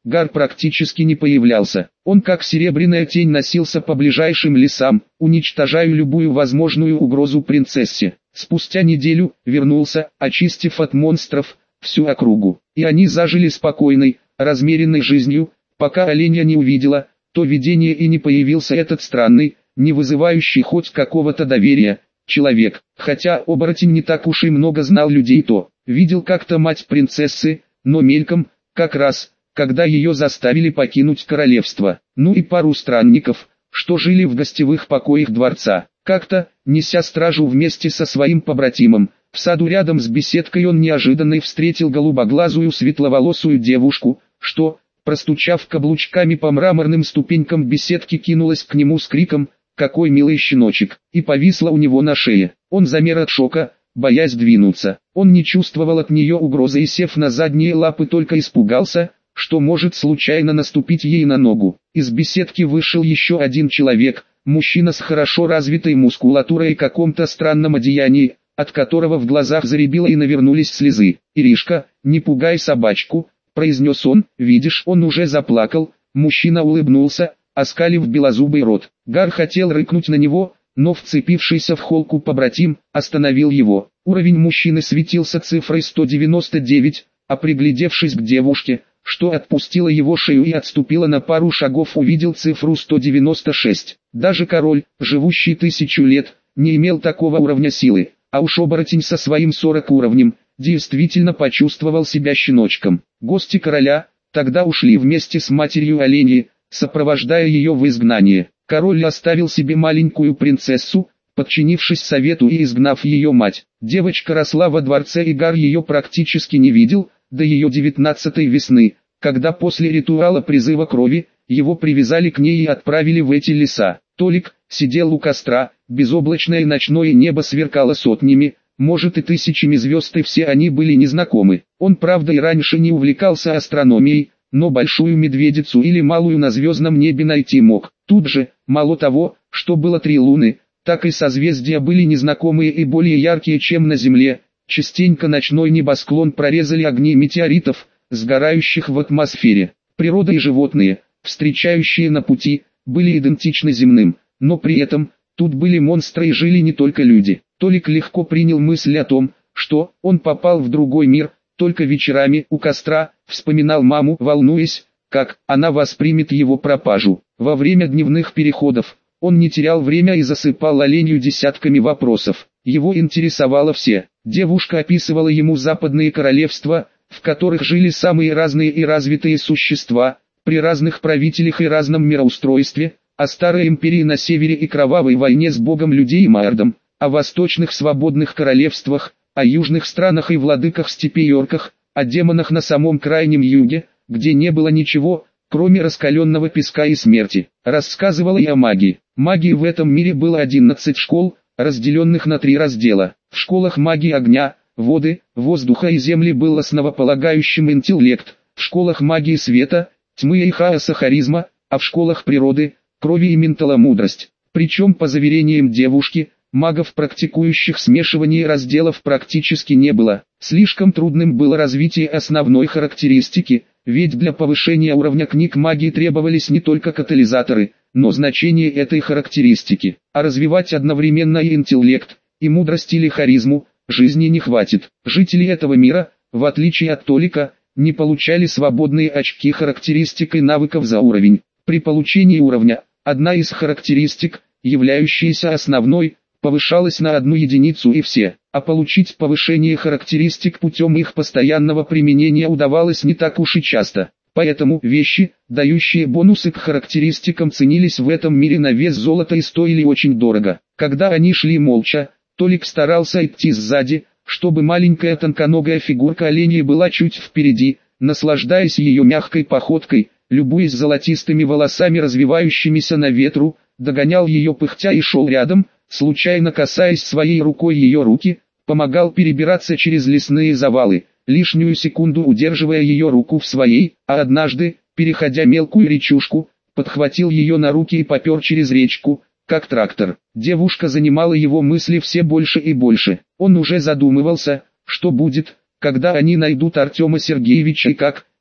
Гар практически не появлялся. Он как серебряная тень носился по ближайшим лесам, уничтожая любую возможную угрозу принцессе. Спустя неделю вернулся, очистив от монстров всю округу. И они зажили спокойной, размеренной жизнью, пока оленя не увидела, то видение и не появился этот странный, не вызывающий хоть какого-то доверия, человек. Хотя оборотень не так уж и много знал людей, то видел как-то мать принцессы, но мельком, как раз, когда ее заставили покинуть королевство. Ну и пару странников, что жили в гостевых покоях дворца. Как-то, неся стражу вместе со своим побратимом, в саду рядом с беседкой он неожиданно встретил голубоглазую светловолосую девушку, что, простучав каблучками по мраморным ступенькам беседки, кинулась к нему с криком «Какой милый щеночек!» и повисла у него на шее. Он замер от шока, боясь двинуться. Он не чувствовал от нее угрозы и, сев на задние лапы, только испугался, что может случайно наступить ей на ногу. Из беседки вышел еще один человек, мужчина с хорошо развитой мускулатурой и каком-то странном одеянии, от которого в глазах заребило и навернулись слезы. «Иришка, не пугай собачку», — произнес он. «Видишь, он уже заплакал». Мужчина улыбнулся, оскалив белозубый рот. Гар хотел рыкнуть на него, но вцепившийся в холку побратим остановил его. Уровень мужчины светился цифрой сто девяносто девять, а приглядевшись к девушке, что отпустила его шею и отступила на пару шагов, увидел цифру сто девяносто шесть. Даже король, живущий тысячу лет, не имел такого уровня силы, а уж оборотень со своим сорок уровнем, действительно почувствовал себя щеночком. Гости короля тогда ушли вместе с матерью оленьи, сопровождая ее в изгнание. Король оставил себе маленькую принцессу, подчинившись совету и изгнав ее мать. Девочка росла во дворце, и Гар ее практически не видел, до ее девятнадцатой весны, когда после ритуала призыва крови, его привязали к ней и отправили в эти леса. Толик сидел у костра, безоблачное ночное небо сверкало сотнями, может и тысячами звезд, и все они были незнакомы. Он, правда, и раньше не увлекался астрономией, но большую медведицу или малую на звездном небе найти мог. Тут же, мало того, что было три луны, так и созвездия были незнакомые и более яркие, чем на Земле. Частенько ночной небосклон прорезали огни метеоритов, сгорающих в атмосфере. Природа и животные, встречающие на пути, были идентичны земным, но при этом, тут были монстры и жили не только люди. Толик легко принял мысль о том, что он попал в другой мир, только вечерами у костра вспоминал маму, волнуясь, как она воспримет его пропажу. Во время дневных переходов он не терял время и засыпал оленью десятками вопросов. Его интересовало все. Девушка описывала ему западные королевства, в которых жили самые разные и развитые существа, при разных правителях и разном мироустройстве, о старой империи на севере и кровавой войне с богом людей Маэрдом, о восточных свободных королевствах, о южных странах и владыках степей и орках, о демонах на самом крайнем юге, где не было ничего, кроме раскаленного песка и смерти. Рассказывала и о магии. Магии в этом мире было одиннадцать школ, разделенных на три раздела. В школах магии огня, воды, воздуха и земли был основополагающим интеллект, в школах магии света, тьмы и хаоса харизма, а в школах природы, крови и ментала мудрость. Причем, по заверениям девушки, магов, практикующих смешивание разделов, практически не было. Слишком трудным было развитие основной характеристики, ведь для повышения уровня книг магии требовались не только катализаторы, но значение этой характеристики. А развивать одновременно и интеллект, и мудрость или харизму, жизни не хватит. Жители этого мира, в отличие от Толика, не получали свободные очки характеристик и навыков за уровень. При получении уровня, одна из характеристик, являющаяся основной, повышалась на одну единицу и все, а получить повышение характеристик путем их постоянного применения удавалось не так уж и часто. Поэтому вещи, дающие бонусы к характеристикам, ценились в этом мире на вес золота и стоили очень дорого. Когда они шли молча, Толик старался идти сзади, чтобы маленькая тонконогая фигурка оленья была чуть впереди, наслаждаясь ее мягкой походкой, любуясь золотистыми волосами, развивающимися на ветру, догонял ее пыхтя и шел рядом, случайно касаясь своей рукой ее руки, помогал перебираться через лесные завалы, лишнюю секунду удерживая ее руку в своей, а однажды, переходя мелкую речушку, подхватил ее на руки и попер через речку, как трактор. Девушка занимала его мысли все больше и больше. Он уже задумывался, что будет, когда они найдут Артема Сергеевича и как,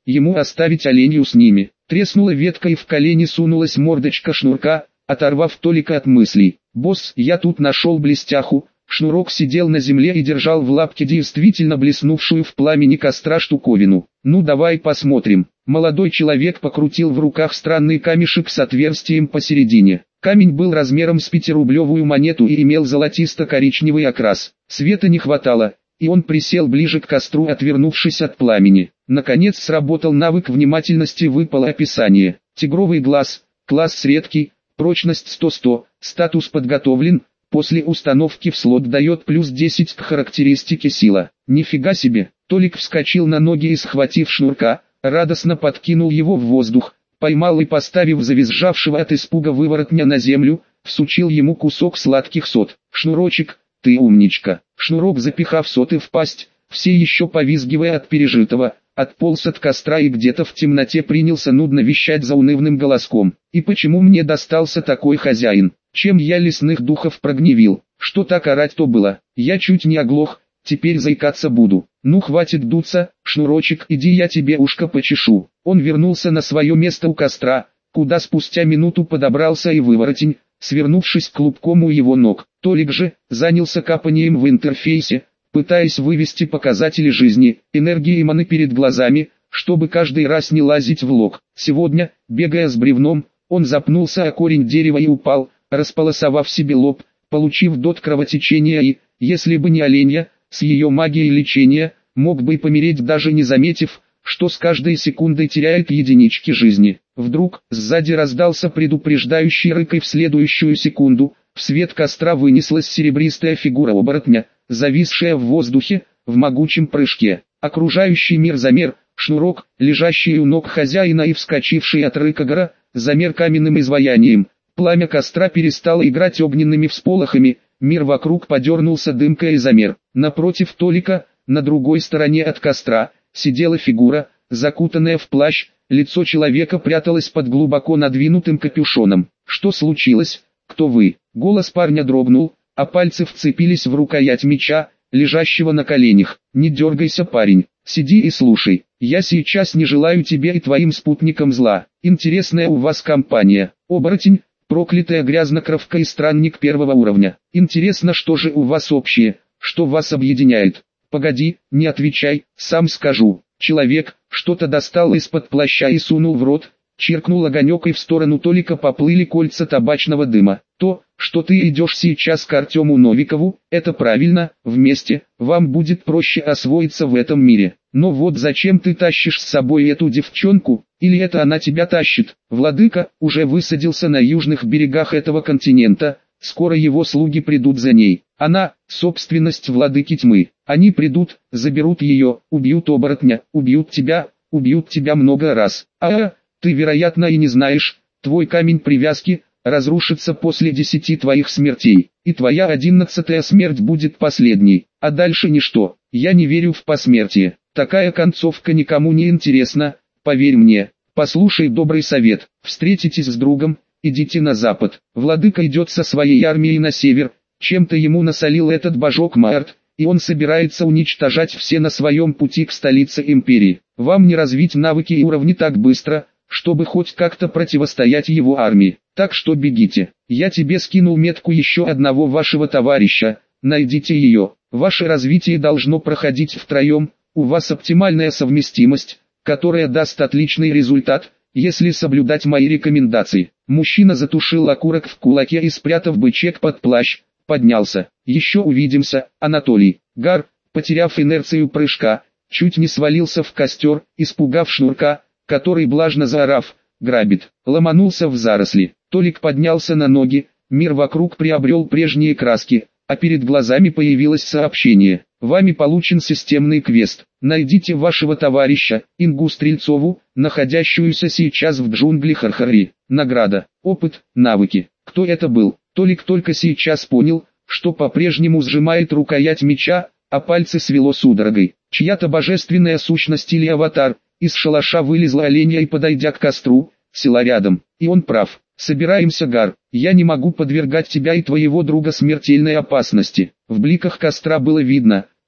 ему оставить оленью с ними. Треснула ветка и в колени сунулась мордочка шнурка, оторвав Толика от мыслей. «Босс, я тут нашел блестяху». Шнурок сидел на земле и держал в лапке действительно блеснувшую в пламени костра штуковину. «Ну давай посмотрим». Молодой человек покрутил в руках странный камешек с отверстием посередине. Камень был размером с пятирублевую монету и имел золотисто-коричневый окрас. Света не хватало, и он присел ближе к костру, отвернувшись от пламени. Наконец сработал навык внимательности, выпало описание. Тигровый глаз, класс редкий, прочность сто сто, статус подготовлен. После установки в слот дает плюс десять к характеристике сила. Нифига себе. Толик вскочил на ноги и, схватив шнурка, радостно подкинул его в воздух, поймал и, поставив завизжавшего от испуга выворотня на землю, всучил ему кусок сладких сот. «Шнурочек, ты умничка». Шнурок, запихав соты в пасть, все еще повизгивая от пережитого, отполз от костра и где-то в темноте принялся нудно вещать заунывным голоском. «И почему мне достался такой хозяин? Чем я лесных духов прогневил? Что так орать-то было? Я чуть не оглох, теперь заикаться буду. Ну хватит дуться, Шнурочек, иди, я тебе ушко почешу». Он вернулся на свое место у костра, куда спустя минуту подобрался и выворотень, свернувшись клубком у его ног. Толик же занялся капанием в интерфейсе, пытаясь вывести показатели жизни, энергии и маны перед глазами, чтобы каждый раз не лазить в лог. Сегодня, бегая с бревном, он запнулся о корень дерева и упал, располосовав себе лоб, получив дот кровотечения и, если бы не оленья, с ее магией лечения, мог бы и помереть, даже не заметив, что с каждой секундой теряет единички жизни. Вдруг, сзади раздался предупреждающий рык, и в следующую секунду, в свет костра вынеслась серебристая фигура оборотня, зависшая в воздухе, в могучем прыжке. Окружающий мир замер, Шнурок, лежащий у ног хозяина и вскочивший от рыка гора, замер каменным изваянием. Пламя костра перестало играть огненными всполохами, мир вокруг подернулся дымкой и замер. Напротив Толика, на другой стороне от костра, сидела фигура, закутанная в плащ, лицо человека пряталось под глубоко надвинутым капюшоном. «Что случилось? Кто вы?» Голос парня дрогнул, а пальцы вцепились в рукоять меча, лежащего на коленях. «Не дергайся, парень, сиди и слушай. Я сейчас не желаю тебе и твоим спутникам зла. Интересная у вас компания. Оборотень, проклятая грязнокровка и странник первого уровня. Интересно, что же у вас общее, что вас объединяет? Погоди, не отвечай, сам скажу». Человек что-то достал из-под плаща и сунул в рот, чиркнул огонек, и в сторону Толика поплыли кольца табачного дыма. «То, что ты идешь сейчас к Артему Новикову, это правильно, вместе, вам будет проще освоиться в этом мире. Но вот зачем ты тащишь с собой эту девчонку, или это она тебя тащит?» Владыка уже высадился на южных берегах этого континента, скоро его слуги придут за ней. Она – собственность владыки тьмы. Они придут, заберут ее, убьют оборотня, убьют тебя, убьют тебя много раз. А, ты, вероятно, и не знаешь, твой камень привязки разрушится после десяти твоих смертей, и твоя одиннадцатая смерть будет последней, а дальше ничто. Я не верю в посмертие. Такая концовка никому не интересна, поверь мне. Послушай добрый совет, встретитесь с другом, идите на запад. Владыка идет со своей армией на север, чем-то ему насолил этот божок Маэрт, и он собирается уничтожать все на своем пути к столице империи. Вам не развить навыки и уровни так быстро, чтобы хоть как-то противостоять его армии. Так что бегите. Я тебе скинул метку еще одного вашего товарища, найдите ее. Ваше развитие должно проходить втроем, у вас оптимальная совместимость, которая даст отличный результат, если соблюдать мои рекомендации. Мужчина затушил окурок в кулаке и, спрятав бычек под плащ, поднялся. Еще увидимся, Анатолий. Гар, потеряв инерцию прыжка, чуть не свалился в костер, испугав Шнурка, который, блажно заорав, грабит, ломанулся в заросли. Толик поднялся на ноги, мир вокруг приобрел прежние краски, а перед глазами появилось сообщение. Вами получен системный квест. Найдите вашего товарища, Ингу Стрельцову, находящуюся сейчас в джунглях Хархари. Награда, опыт, навыки. Кто это был? Толик только сейчас понял, что по-прежнему сжимает рукоять меча, а пальцы свело судорогой. Чья-то божественная сущность или аватар. Из шалаша вылезла оленья и, подойдя к костру, села рядом. И он прав. Собираемся, Гар. Я не могу подвергать тебя и твоего друга смертельной опасности. В бликах костра было видно,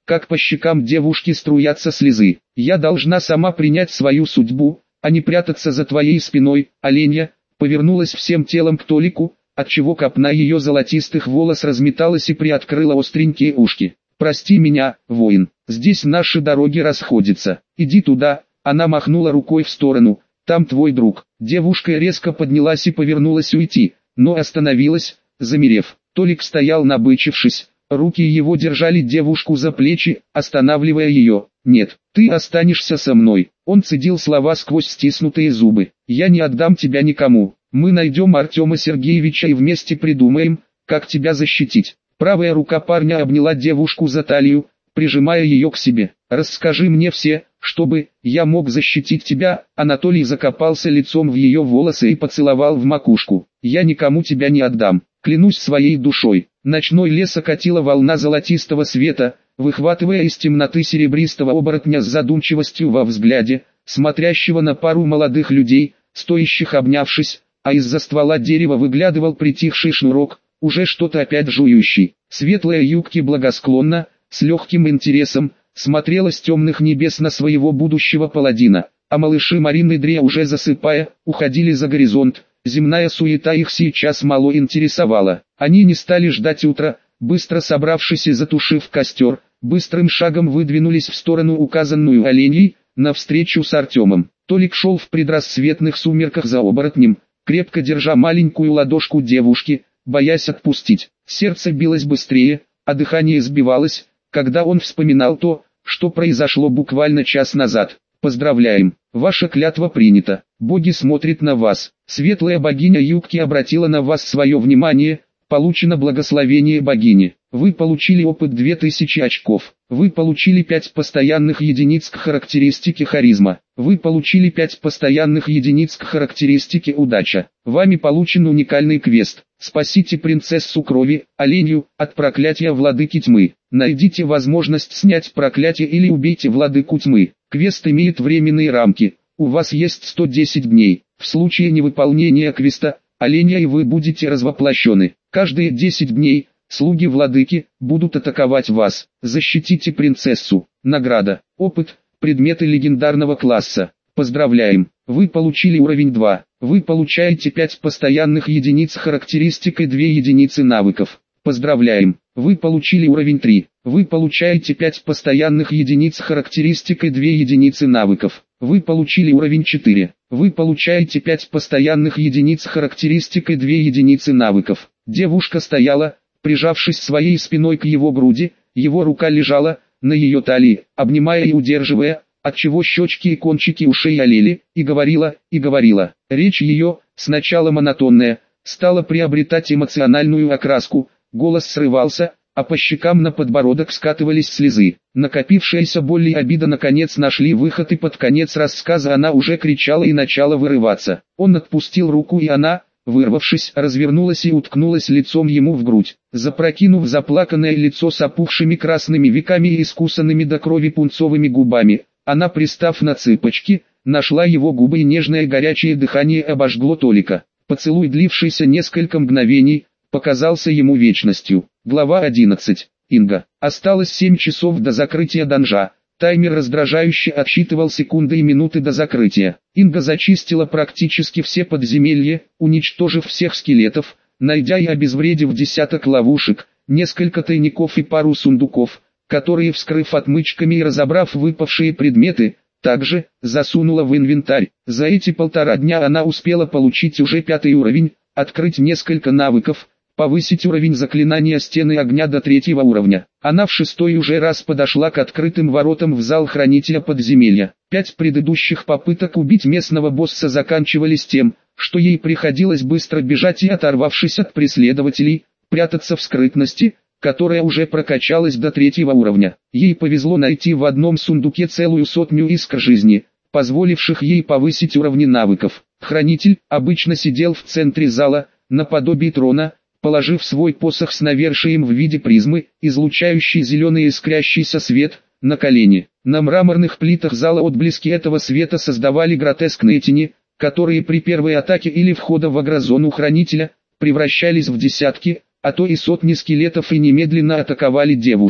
как по щекам девушки струятся слезы. «Я должна сама принять свою судьбу, а не прятаться за твоей спиной». Оленья повернулась всем телом к Толику, отчего копна ее золотистых волос разметалась и приоткрыла остренькие ушки. «Прости меня, воин, здесь наши дороги расходятся. Иди туда». Она махнула рукой в сторону. «Там твой друг». Девушка резко поднялась и повернулась уйти, но остановилась, замерев. Толик стоял набычившись, руки его держали девушку за плечи, останавливая ее. «Нет, ты останешься со мной». Он цедил слова сквозь стиснутые зубы. «Я не отдам тебя никому. Мы найдем Артема Сергеевича и вместе придумаем, как тебя защитить». Правая рука парня обняла девушку за талию, прижимая ее к себе. «Расскажи мне все, чтобы я мог защитить тебя». Анатолий закопался лицом в ее волосы и поцеловал в макушку. «Я никому тебя не отдам, клянусь своей душой». Ночной лес окатила волна золотистого света, выхватывая из темноты серебристого оборотня с задумчивостью во взгляде, смотрящего на пару молодых людей, стоящих обнявшись, а из-за ствола дерева выглядывал притихший шнурок, уже что-то опять жующий. Светлая юбки благосклонно, с легким интересом, смотрела с темных небес на своего будущего паладина, а малыши Марин и Дрия, уже засыпая, уходили за горизонт. Земная суета их сейчас мало интересовала. Они не стали ждать утра, быстро собравшись и затушив костер, быстрым шагом выдвинулись в сторону, указанную оленей, навстречу с Артемом. Толик шел в предрассветных сумерках за оборотнем, крепко держа маленькую ладошку девушки, боясь отпустить. Сердце билось быстрее, а дыхание сбивалось, когда он вспоминал то, что произошло буквально час назад. «Поздравляем, ваша клятва принята, боги смотрят на вас». Светлая богиня юбки обратила на вас свое внимание, получено благословение богини. Вы получили опыт две тысячи очков. Вы получили пять постоянных единиц к характеристике харизма. Вы получили пять постоянных единиц к характеристике удача. Вами получен уникальный квест. Спасите принцессу крови, оленью, от проклятия владыки тьмы. Найдите возможность снять проклятие или убейте владыку тьмы. Квест имеет временные рамки. У вас есть сто десять дней. В случае невыполнения квеста, оленя, и вы будете развоплощены. Каждые десять дней слуги владыки будут атаковать вас. Защитите принцессу. Награда. Опыт. Предметы легендарного класса. Поздравляем. Вы получили уровень два. Вы получаете пять постоянных единиц характеристикой, две единицы навыков. Поздравляем. Вы получили уровень три. Вы получаете пять постоянных единиц характеристикой, две единицы навыков. Вы получили уровень четыре. Вы получаете пять постоянных единиц характеристикой, две единицы навыков. Девушка стояла, прижавшись своей спиной к его груди, его рука лежала на ее талии, обнимая и удерживая, отчего щечки и кончики ушей олели, и говорила, и говорила. Речь ее, сначала монотонная, стала приобретать эмоциональную окраску, голос срывался, а по щекам на подбородок скатывались слезы. Накопившаяся боль и обида наконец нашли выход, и под конец рассказа она уже кричала и начала вырываться. Он отпустил руку, и она, вырвавшись, развернулась и уткнулась лицом ему в грудь. Запрокинув заплаканное лицо с опухшими красными веками и искусанными до крови пунцовыми губами, она, пристав на цыпочки, нашла его губы, и нежное горячее дыхание обожгло Толика. Поцелуй, длившийся несколько мгновений, показался ему вечностью. Глава одиннадцать. Инга. Осталось семь часов до закрытия данжа. Таймер раздражающе отсчитывал секунды и минуты до закрытия. Инга зачистила практически все подземелья, уничтожив всех скелетов, найдя и обезвредив десяток ловушек, несколько тайников и пару сундуков, которые, вскрыв отмычками и разобрав выпавшие предметы, также засунула в инвентарь. За эти полтора дня она успела получить уже пятый уровень, открыть несколько навыков, повысить уровень заклинания стены огня до третьего уровня. Она в шестой уже раз подошла к открытым воротам в зал хранителя подземелья. Пять предыдущих попыток убить местного босса заканчивались тем, что ей приходилось быстро бежать и, оторвавшись от преследователей, прятаться в скрытности, которая уже прокачалась до третьего уровня. Ей повезло найти в одном сундуке целую сотню искр жизни, позволивших ей повысить уровни навыков. Хранитель обычно сидел в центре зала, наподобие трона, положив свой посох с навершием в виде призмы, излучающий зеленый искрящийся свет, на колени. На мраморных плитах зала отблески этого света создавали гротескные тени, которые при первой атаке или входа в агрозону хранителя, превращались в десятки, а то и сотни скелетов и немедленно атаковали девушку.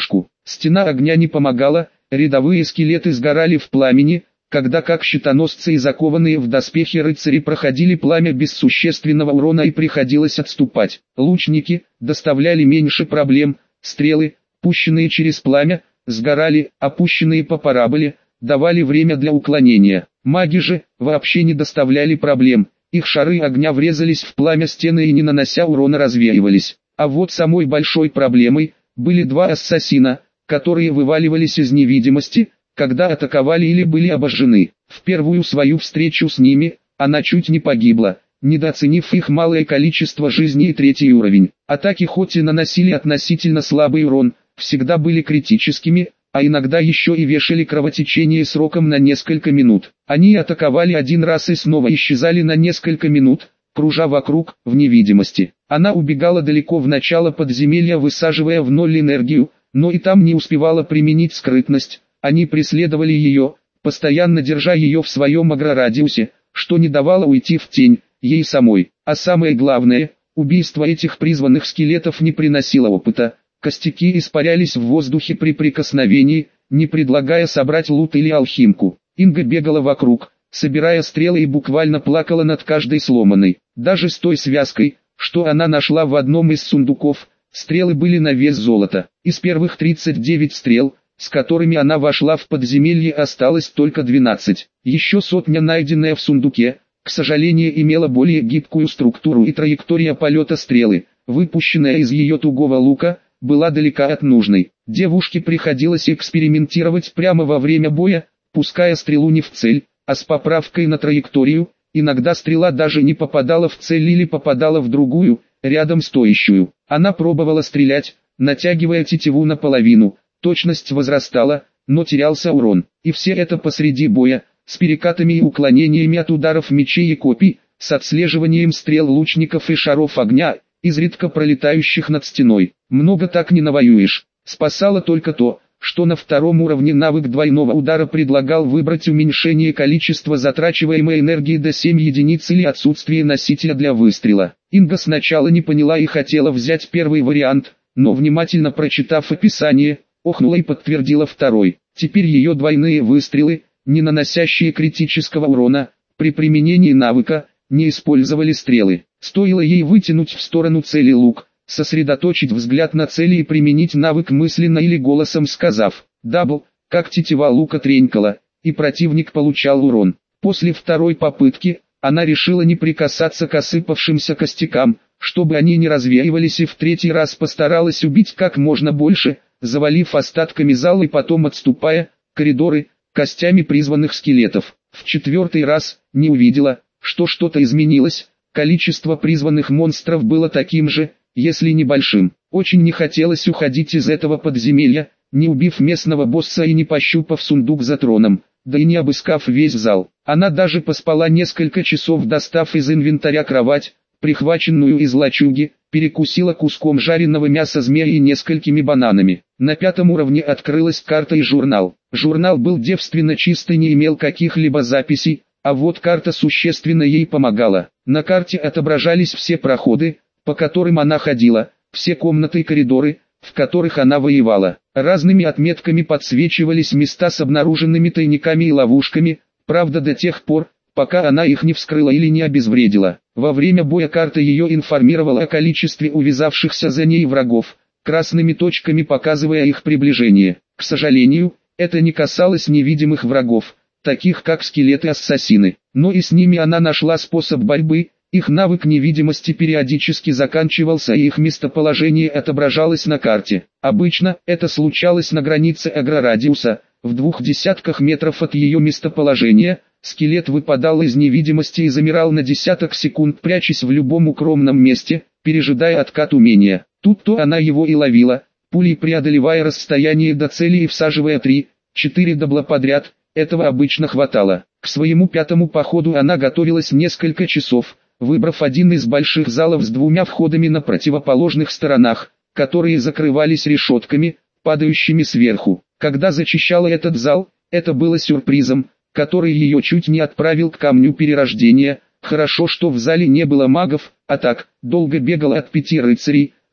Стена огня не помогала, рядовые скелеты сгорали в пламени, когда как щитоносцы и закованные в доспехи рыцари проходили пламя без существенного урона и приходилось отступать. Лучники доставляли меньше проблем, стрелы, пущенные через пламя, сгорали, опущенные по параболе, давали время для уклонения. Маги же вообще не доставляли проблем, их шары огня врезались в пламя стены и не нанося урона развеивались. А вот самой большой проблемой были два ассасина, которые вываливались из невидимости, когда атаковали или были обожжены. В первую свою встречу с ними, она чуть не погибла, недооценив их малое количество жизни и третий уровень. Атаки хоть и наносили относительно слабый урон, всегда были критическими, а иногда еще и вешали кровотечение сроком на несколько минут. Они атаковали один раз и снова исчезали на несколько минут, кружа вокруг, в невидимости. Она убегала далеко в начало подземелья, высаживая в ноль энергию, но и там не успевала применить скрытность. Они преследовали ее, постоянно держа ее в своем агрорадиусе, что не давало уйти в тень, ей самой. А самое главное, убийство этих призванных скелетов не приносило опыта. Костяки испарялись в воздухе при прикосновении, не предлагая собрать лут или алхимку. Инга бегала вокруг, собирая стрелы, и буквально плакала над каждой сломанной. Даже с той связкой, что она нашла в одном из сундуков, стрелы были на вес золота. Из первых тридцати девяти стрел, с которыми она вошла в подземелье, осталось только двенадцать. Еще сотня, найденная в сундуке, к сожалению, имела более гибкую структуру, и траектория полета стрелы, выпущенная из ее тугого лука, была далека от нужной. Девушке приходилось экспериментировать прямо во время боя, пуская стрелу не в цель, а с поправкой на траекторию. Иногда стрела даже не попадала в цель или попадала в другую, рядом стоящую. Она пробовала стрелять, натягивая тетиву наполовину. Точность возрастала, но терялся урон. И все это посреди боя, с перекатами и уклонениями от ударов мечей и копий, с отслеживанием стрел лучников и шаров огня, изредка пролетающих над стеной. Много так не навоюешь. Спасало только то, что на втором уровне навык двойного удара предлагал выбрать уменьшение количества затрачиваемой энергии до семи единиц или отсутствие носителя для выстрела. Инга сначала не поняла и хотела взять первый вариант, но внимательно прочитав описание, охнула и подтвердила второй. Теперь ее двойные выстрелы, не наносящие критического урона, при применении навыка, не использовали стрелы. Стоило ей вытянуть в сторону цели лук, сосредоточить взгляд на цели и применить навык мысленно или голосом, сказав «дабл», как тетива лука тренькала, и противник получал урон. После второй попытки, она решила не прикасаться к осыпавшимся костякам, чтобы они не развеивались, и в третий раз постаралась убить как можно больше, завалив остатками зал и потом отступая, коридоры, костями призванных скелетов. В четвертый раз, не увидела, что что-то изменилось, количество призванных монстров было таким же, если небольшим. Очень не хотелось уходить из этого подземелья, не убив местного босса и не пощупав сундук за троном, да и не обыскав весь зал. Она даже поспала несколько часов, достав из инвентаря кровать, прихваченную из лачуги, перекусила куском жареного мяса змея и несколькими бананами. На пятом уровне открылась карта и журнал. Журнал был девственно чист и не имел каких-либо записей, а вот карта существенно ей помогала. На карте отображались все проходы, по которым она ходила, все комнаты и коридоры, в которых она воевала. Разными отметками подсвечивались места с обнаруженными тайниками и ловушками, правда до тех пор, пока она их не вскрыла или не обезвредила. Во время боя карта ее информировала о количестве увязавшихся за ней врагов, красными точками показывая их приближение. К сожалению, это не касалось невидимых врагов, таких как скелеты-ассасины, но и с ними она нашла способ борьбы. Их навык невидимости периодически заканчивался, и их местоположение отображалось на карте. Обычно это случалось на границе агрорадиуса, в двух десятках метров от ее местоположения. Скелет выпадал из невидимости и замирал на десяток секунд, прячась в любом укромном месте, пережидая откат умения. Тут-то она его и ловила, пулей преодолевая расстояние до цели и всаживая три-четыре дабла подряд. Этого обычно хватало. К своему пятому походу она готовилась несколько часов, выбрав один из больших залов с двумя входами на противоположных сторонах, которые закрывались решетками, падающими сверху. Когда зачищала этот зал, это было сюрпризом, который ее чуть не отправил к камню перерождения. Хорошо, что в зале не было магов, а так, долго бегала от пяти рыцарей,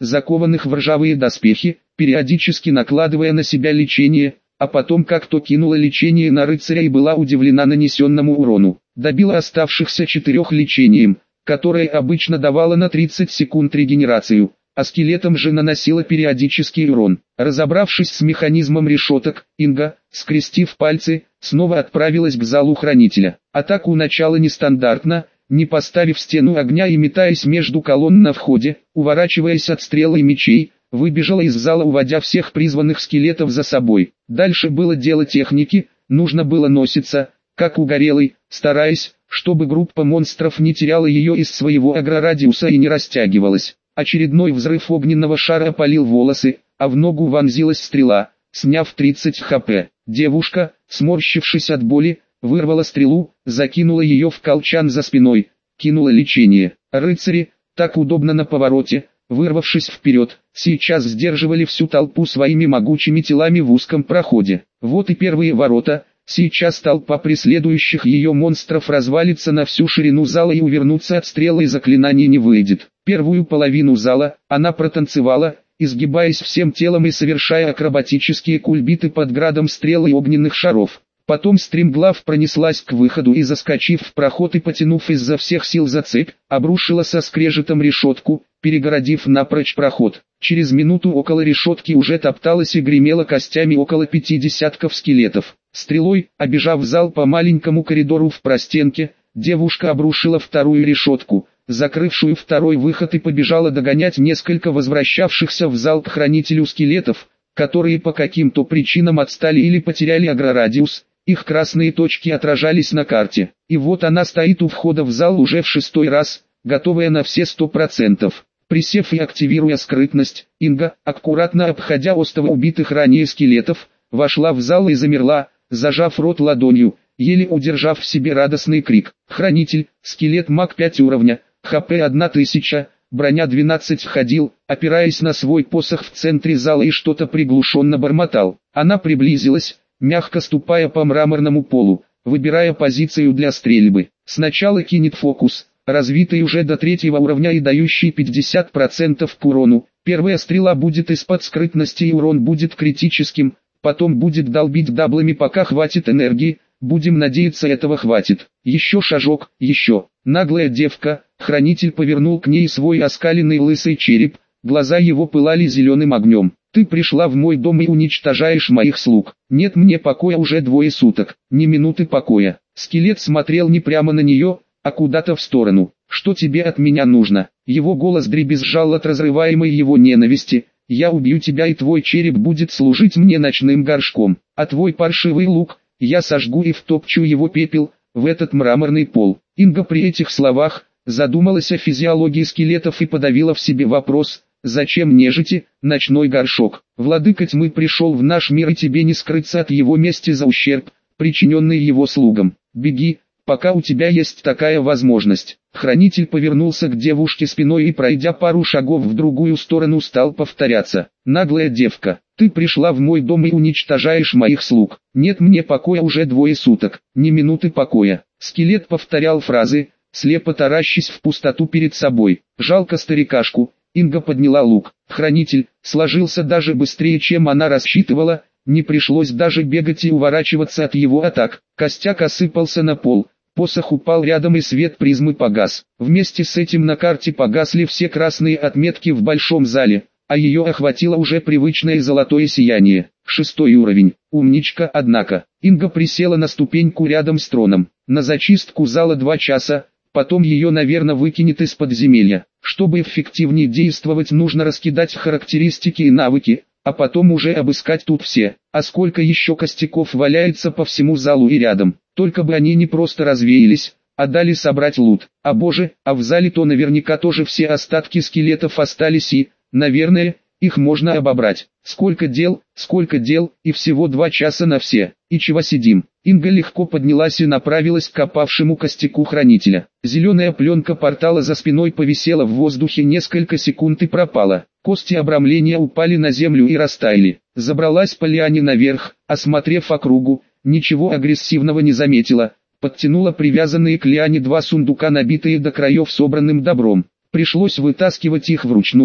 закованных в ржавые доспехи, периодически накладывая на себя лечение, а потом как-то кинула лечение на рыцаря и была удивлена нанесенному урону. Добила оставшихся четырех лечением, которое обычно давало на тридцать секунд регенерацию, а скелетам же наносила периодический урон. Разобравшись с механизмом решеток, Инга, скрестив пальцы, снова отправилась к залу хранителя. Атаку начала нестандартно, не поставив стену огня и метаясь между колонн на входе, уворачиваясь от стрел и мечей, выбежала из зала, уводя всех призванных скелетов за собой. Дальше было дело техники, нужно было носиться, как угорелый, стараясь, чтобы группа монстров не теряла ее из своего агрорадиуса и не растягивалась. Очередной взрыв огненного шара опалил волосы, а в ногу вонзилась стрела, сняв тридцать хп. Девушка, сморщившись от боли, вырвала стрелу, закинула ее в колчан за спиной, кинула лечение. Рыцари, так удобно на повороте, вырвавшись вперед, сейчас сдерживали всю толпу своими могучими телами в узком проходе. Вот и первые ворота. Сейчас толпа преследующих ее монстров развалится на всю ширину зала и увернуться от стрелы и заклинаний не выйдет. Первую половину зала она протанцевала, изгибаясь всем телом и совершая акробатические кульбиты под градом стрел и огненных шаров. Потом стремглав пронеслась к выходу и, заскочив в проход и потянув изо всех сил за цепь, обрушила со скрежетом решетку, перегородив напрочь проход. Через минуту около решетки уже топталась и гремела костями около пяти десятков скелетов. Стрелой, обежав зал по маленькому коридору в простенке, девушка обрушила вторую решетку, закрывшую второй выход, и побежала догонять несколько возвращавшихся в зал к хранителю скелетов, которые по каким-то причинам отстали или потеряли агрорадиус. Их красные точки отражались на карте. И вот она стоит у входа в зал уже в шестой раз, готовая на все сто процентов. Присев и активируя скрытность, Инга, аккуратно обходя остовы убитых ранее скелетов, вошла в зал и замерла, зажав рот ладонью, еле удержав в себе радостный крик. Хранитель, скелет маг пять уровня, хп одна тысяча, броня двенадцать, входил, опираясь на свой посох в центре зала, и что-то приглушенно бормотал. Она приблизилась, мягко ступая по мраморному полу, выбирая позицию для стрельбы. Сначала кинет фокус, развитый уже до третьего уровня и дающий пятьдесят процентов к урону. Первая стрела будет из-под скрытности и урон будет критическим, потом будет долбить даблами, пока хватит энергии. Будем надеяться, этого хватит. Еще шажок, еще. Наглая девка. Хранитель повернул к ней свой оскаленный лысый череп, глаза его пылали зеленым огнем. Ты пришла в мой дом и уничтожаешь моих слуг. Нет мне покоя уже двое суток, ни минуты покоя. Скелет смотрел не прямо на нее, а куда-то в сторону. Что тебе от меня нужно? Его голос дребезжал от разрываемой его ненависти. Я убью тебя, и твой череп будет служить мне ночным горшком. А твой паршивый лук, я сожгу и втопчу его пепел в этот мраморный пол. Инга при этих словах задумалась о физиологии скелетов и подавила в себе вопрос: зачем нежити ночной горшок? Владыка тьмы пришел в наш мир, и тебе не скрыться от его мести за ущерб, причиненный его слугам. Беги, пока у тебя есть такая возможность. Хранитель повернулся к девушке спиной и, пройдя пару шагов в другую сторону, стал повторяться. Наглая девка, ты пришла в мой дом и уничтожаешь моих слуг. Нет мне покоя уже двое суток, ни минуты покоя. Скелет повторял фразы, слепо таращась в пустоту перед собой. Жалко старикашку. Инга подняла лук. Хранитель сложился даже быстрее, чем она рассчитывала. Не пришлось даже бегать и уворачиваться от его атак. Костяк осыпался на пол. Посох упал рядом, и свет призмы погас. Вместе с этим на карте погасли все красные отметки в большом зале, а ее охватило уже привычное золотое сияние. Шестой уровень. Умничка. Однако, Инга присела на ступеньку рядом с троном. На зачистку зала два часа, потом ее, наверное, выкинет из подземелья. Чтобы эффективнее действовать, нужно раскидать характеристики и навыки, а потом уже обыскать тут все. А сколько еще костяков валяется по всему залу и рядом. Только бы они не просто развеялись, а дали собрать лут. А боже, а в зале-то наверняка тоже все остатки скелетов остались, и, наверное, их можно обобрать. Сколько дел, сколько дел, и всего два часа на все. И чего сидим? Инга легко поднялась и направилась к копавшему костяку хранителя. Зеленая пленка портала за спиной повисела в воздухе несколько секунд и пропала. Кости обрамления упали на землю и растаяли. Забралась по лиане наверх, осмотрев округу, ничего агрессивного не заметила. Подтянула привязанные к лиане два сундука, набитые до краев собранным добром. Пришлось вытаскивать их вручную,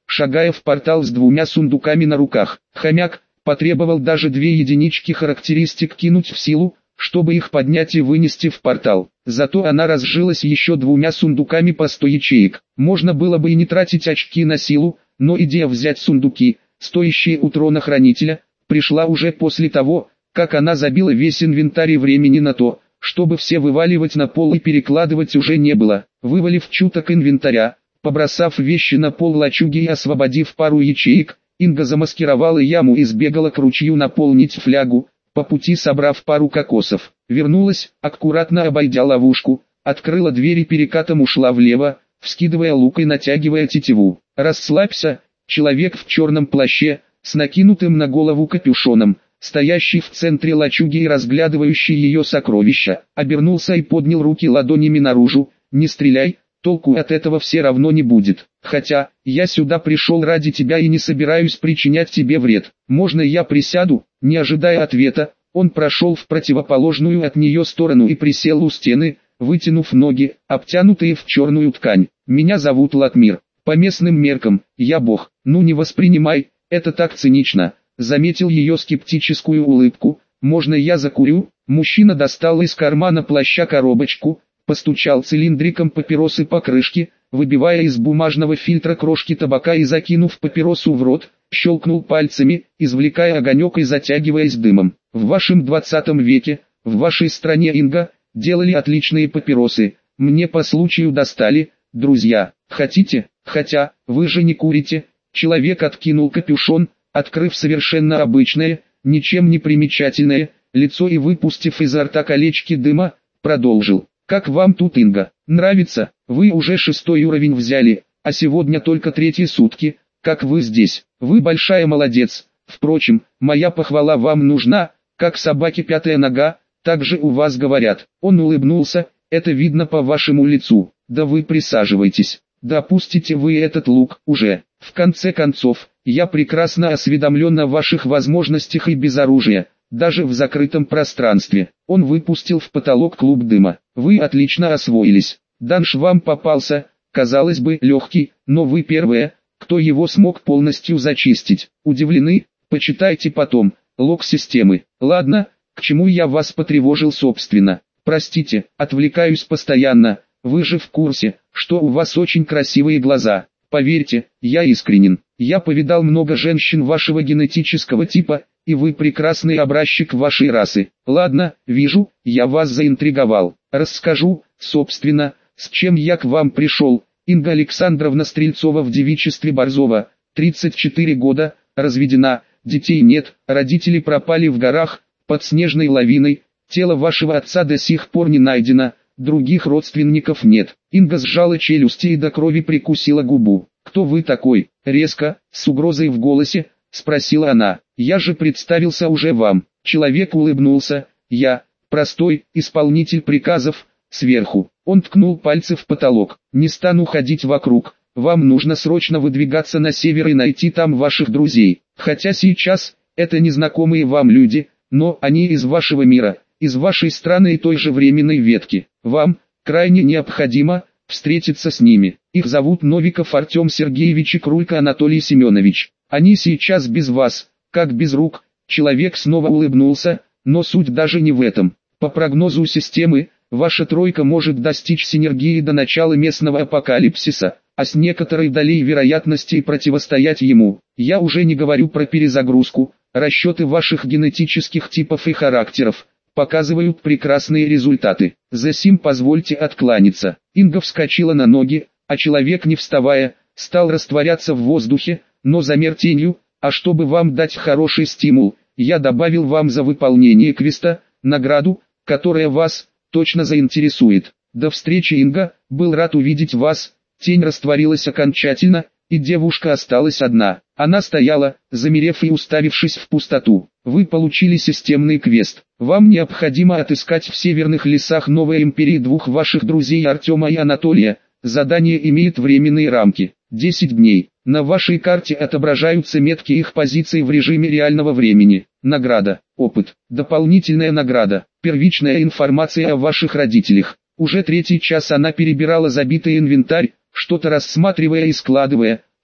шагая в портал с двумя сундуками на руках. Хомяк потребовал даже две единички характеристик кинуть в силу, чтобы их поднять и вынести в портал. Зато она разжилась еще двумя сундуками по сто ячеек. Можно было бы и не тратить очки на силу, но идея взять сундуки, стоящие у трона хранителя, пришла уже после того, как она забила весь инвентарь, и времени на то, чтобы все вываливать на пол и перекладывать, уже не было. Вывалив чуток инвентаря, побросав вещи на пол лачуги и освободив пару ячеек, Инга замаскировала яму и сбегала к ручью наполнить флягу, по пути собрав пару кокосов. Вернулась, аккуратно обойдя ловушку, открыла дверь и перекатом ушла влево, вскидывая лук и натягивая тетиву. «Расслабься», человек в черном плаще, с накинутым на голову капюшоном, стоящий в центре лачуги и разглядывающий ее сокровища, обернулся и поднял руки ладонями наружу. «Не стреляй, толку от этого все равно не будет. Хотя, я сюда пришел ради тебя и не собираюсь причинять тебе вред. Можно я присяду?» Не ожидая ответа, он прошел в противоположную от нее сторону и присел у стены, вытянув ноги, обтянутые в черную ткань. «Меня зовут Латмир. По местным меркам, я бог. Ну не воспринимай это так цинично», заметил ее скептическую улыбку. «Можно я закурю?» Мужчина достал из кармана плаща коробочку, постучал цилиндриком папиросы по крышке, выбивая из бумажного фильтра крошки табака, и, закинув папиросу в рот, щелкнул пальцами, извлекая огонек и затягиваясь дымом. «В вашем двадцатом веке, в вашей стране, Инга, делали отличные папиросы. Мне по случаю достали, друзья. Хотите? Хотя, вы же не курите». Человек откинул капюшон, открыв совершенно обычное, ничем не примечательное лицо, и, выпустив изо рта колечки дыма, продолжил. «Как вам тут, Инга? Нравится? Вы уже шестой уровень взяли, а сегодня только третьи сутки, как вы здесь. Вы большая молодец. Впрочем, моя похвала вам нужна, как собаке пятая нога, так же у вас говорят». Он улыбнулся. «Это видно по вашему лицу. Да вы присаживайтесь. Допустите вы этот лук уже. В конце концов, я прекрасно осведомлен о ваших возможностях и без оружия, даже в закрытом пространстве». Он выпустил в потолок клуб дыма. «Вы отлично освоились. Данж вам попался, казалось бы, легкий, но вы первые, кто его смог полностью зачистить. Удивлены? Почитайте потом. Лог системы. Ладно, к чему я вас потревожил собственно? Простите, отвлекаюсь постоянно. Вы же в курсе, что у вас очень красивые глаза. Поверьте, я искренен. Я повидал много женщин вашего генетического типа, и вы прекрасный образчик вашей расы. Ладно, вижу, я вас заинтриговал. Расскажу, собственно, с чем я к вам пришел. Инга Александровна Стрельцова в девичестве Борзова, тридцать четыре года, разведена, детей нет, родители пропали в горах, под снежной лавиной, тело вашего отца до сих пор не найдено, других родственников нет». Инга сжала челюсти и до крови прикусила губу. «Кто вы такой?» — резко, с угрозой в голосе, спросила она. «Я же представился уже вам». Человек улыбнулся. «Я, простой, исполнитель приказов, сверху». Он ткнул пальцы в потолок. «Не стану ходить вокруг. Вам нужно срочно выдвигаться на север и найти там ваших друзей. Хотя сейчас, это незнакомые вам люди, но они из вашего мира, из вашей страны и той же временной ветки. Вам, крайне необходимо, встретиться с ними. Их зовут Новиков Артем Сергеевич и Крулько Анатолий Семенович. Они сейчас без вас, как без рук». Человек снова улыбнулся, но суть даже не в этом. По прогнозу системы, ваша тройка может достичь синергии до начала местного апокалипсиса, а с некоторой долей вероятности и противостоять ему. Я уже не говорю про перезагрузку. Расчеты ваших генетических типов и характеров показывают прекрасные результаты. Засим позвольте откланяться». Инга вскочила на ноги, а человек, не вставая, стал растворяться в воздухе, но замер тенью. «А чтобы вам дать хороший стимул, я добавил вам за выполнение квеста награду, которая вас точно заинтересует. До встречи, Инга, был рад увидеть вас». Тень растворилась окончательно, и девушка осталась одна. Она стояла, замерев и уставившись в пустоту. «Вы получили системный квест. Вам необходимо отыскать в северных лесах Новой Империи двух ваших друзей, Артема и Анатолия. Задание имеет временные рамки. десять дней. На вашей карте отображаются метки их позиций в режиме реального времени. Награда. Опыт. Дополнительная награда. Первичная информация о ваших родителях». Уже третий час она перебирала забитый инвентарь, что-то рассматривая и складывая,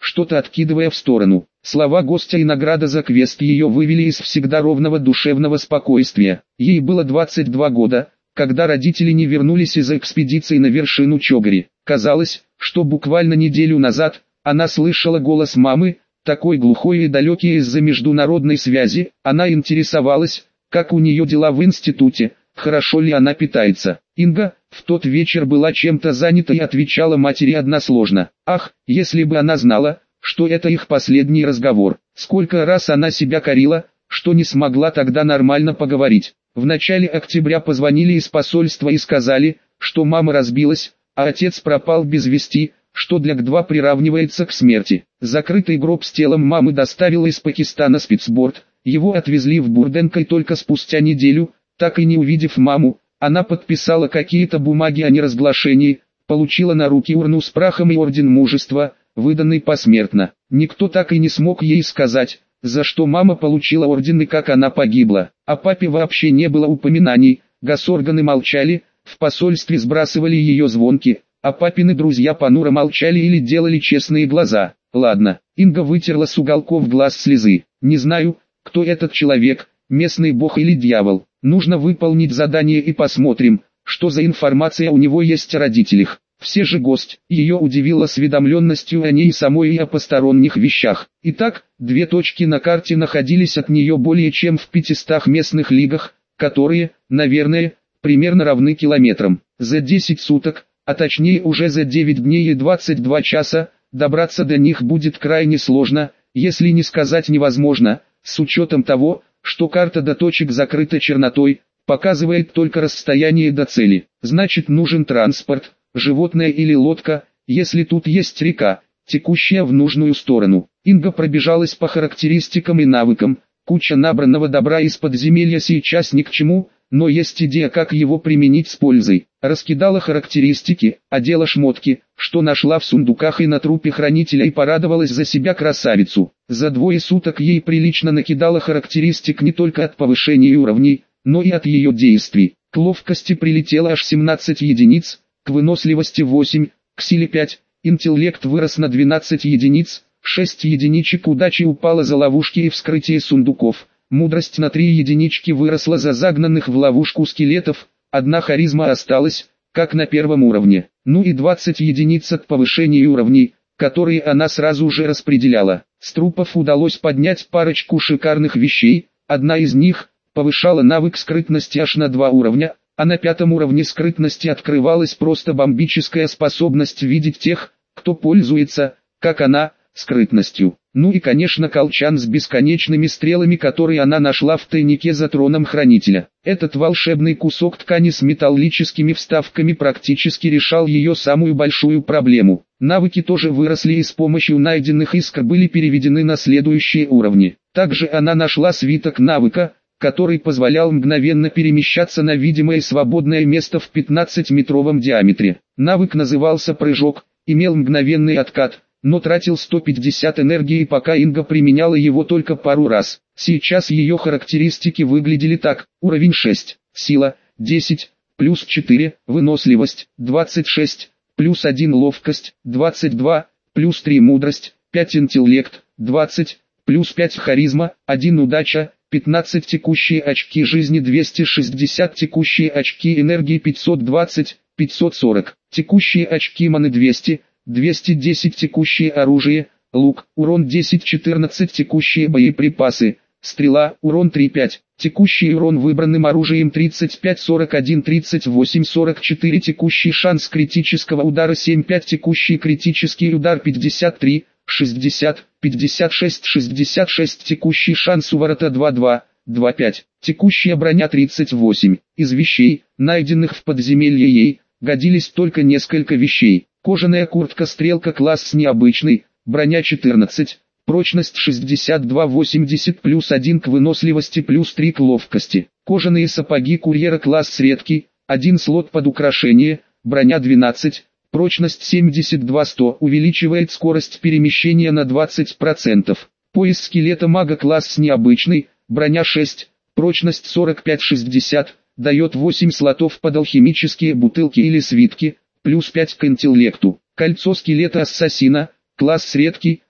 что-то откидывая в сторону. Слова гостя и награда за квест ее вывели из всегда ровного душевного спокойствия. Ей было двадцать два года, когда родители не вернулись из экспедиции на вершину Чогари. Казалось, что буквально неделю назад она слышала голос мамы, такой глухой и далекий из-за международной связи. Она интересовалась, как у нее дела в институте, хорошо ли она питается. Инга в тот вечер была чем-то занята и отвечала матери односложно. Ах, если бы она знала, что это их последний разговор. Сколько раз она себя корила, что не смогла тогда нормально поговорить. В начале октября позвонили из посольства и сказали, что мама разбилась, а отец пропал без вести, что для К два приравнивается к смерти. Закрытый гроб с телом мамы доставил из Пакистана спецборд, его отвезли в Бурденко и только спустя неделю, так и не увидев маму, она подписала какие-то бумаги о неразглашении, получила на руки урну с прахом и орден мужества, выданный посмертно. Никто так и не смог ей сказать, за что мама получила орден и как она погибла. О папе вообще не было упоминаний, госорганы молчали, в посольстве сбрасывали ее звонки, а папины друзья понуро молчали или делали честные глаза. Ладно, Инга вытерла с уголков глаз слезы. Не знаю, кто этот человек, местный бог или дьявол. Нужно выполнить задание и посмотрим, что за информация у него есть о родителях. Все же гость, ее удивила осведомленностью о ней самой и о посторонних вещах. Итак, две точки на карте находились от нее более чем в пятистах местных лигах, которые, наверное, примерно равны километрам. За десять суток, а точнее уже за девять дней и двадцать два часа, добраться до них будет крайне сложно, если не сказать невозможно, с учетом того, что карта до точек закрыта чернотой, показывает только расстояние до цели. Значит, нужен транспорт, животное или лодка, если тут есть река, текущая в нужную сторону. Инга пробежалась по характеристикам и навыкам, куча набранного добра из подземелья сейчас ни к чему, но есть идея, как его применить с пользой. Раскидала характеристики, одела шмотки, что нашла в сундуках и на трупе хранителя, и порадовалась за себя красавицу. За двое суток ей прилично накидала характеристик не только от повышения уровней, но и от ее действий. К ловкости прилетело аж семнадцать единиц, к выносливости восемь, к силе пять, интеллект вырос на двенадцать единиц, шесть единичек удачи упало за ловушки и вскрытие сундуков, мудрость на три единички выросла за загнанных в ловушку скелетов, одна харизма осталась, как на первом уровне, ну и двадцать единиц от повышения уровней, которые она сразу же распределяла. С трупов удалось поднять парочку шикарных вещей, одна из них повышала навык скрытности аж на два уровня, а на пятом уровне скрытности открывалась просто бомбическая способность видеть тех, кто пользуется, как она, скрытностью. Ну и конечно колчан с бесконечными стрелами, который она нашла в тайнике за троном хранителя. Этот волшебный кусок ткани с металлическими вставками практически решал ее самую большую проблему. Навыки тоже выросли и с помощью найденных искр были переведены на следующие уровни. Также она нашла свиток навыка, который позволял мгновенно перемещаться на видимое свободное место в пятнадцатиметровом диаметре. Навык назывался «Прыжок», имел мгновенный откат, но тратил сто пятьдесят энергии, пока Инга применяла его только пару раз. Сейчас ее характеристики выглядели так: уровень шесть, сила десять, плюс четыре, выносливость двадцать шесть, плюс один ловкость двадцать два, плюс три мудрость, пять интеллект двадцать, плюс пять харизма, один удача, пятнадцать текущие очки жизни, двести шестьдесят текущие очки энергии, пятьсот двадцать, пятьсот сорок, текущие очки маны двести, двести десять текущие оружие, лук, урон десять четырнадцать текущие боеприпасы, стрела, урон три пять, текущий урон выбранным оружием тридцать пять сорок один тридцать восемь сорок четыре, текущий шанс критического удара семь пять, текущий критический удар пятьдесят три, шестьдесят, пятьдесят шесть шестьдесят шесть, текущий шанс уворота два два, два пять, текущая броня тридцать восемь. Из вещей, найденных в подземелье, ей годились только несколько вещей. Кожаная куртка-стрелка класс необычный, броня четырнадцать, прочность шестьдесят два восемьдесят, плюс один к выносливости, плюс три к ловкости. Кожаные сапоги курьера класс редкий, один слот под украшение, броня двенадцать, прочность семьдесят два сто, увеличивает скорость перемещения на двадцать процентов. Пояс скелета мага класс необычный, броня шесть, прочность сорок пять шестьдесят, дает восемь слотов под алхимические бутылки или свитки, плюс пять к интеллекту. Кольцо скелета ассасина, класс редкий,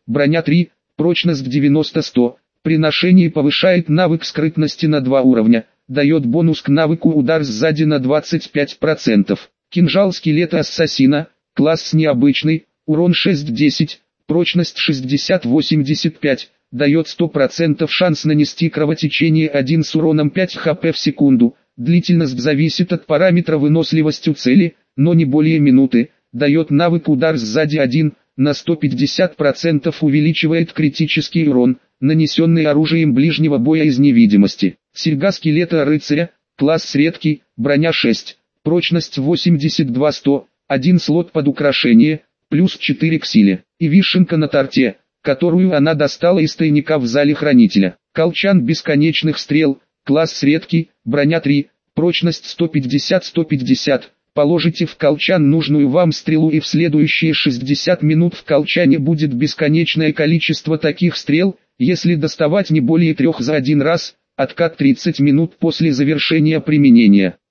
броня три, прочность девяносто сто. При ношении повышает навык скрытности на два уровня, дает бонус к навыку удар сзади на двадцать пять процентов. Кинжал скелета ассасина, класс необычный, урон шесть-десять, прочность шестьдесят-восемьдесят пять, дает сто процентов шанс нанести кровотечение один с уроном пять хп в секунду. Длительность зависит от параметра выносливость у цели, но не более минуты, дает навык удар сзади один, на сто пятьдесят процентов увеличивает критический урон, нанесенный оружием ближнего боя из невидимости. Серьга скелета рыцаря, класс редкий, броня шесть, прочность восемьдесят два сто, один слот под украшение, плюс четыре к силе. И вишенка на торте, которую она достала из тайника в зале хранителя. Колчан бесконечных стрел, класс редкий, броня три, прочность сто пятьдесят сто пятьдесят. Положите в колчан нужную вам стрелу, и в следующие шестьдесят минут в колчане будет бесконечное количество таких стрел, если доставать не более трех за один раз, откат тридцать минут после завершения применения.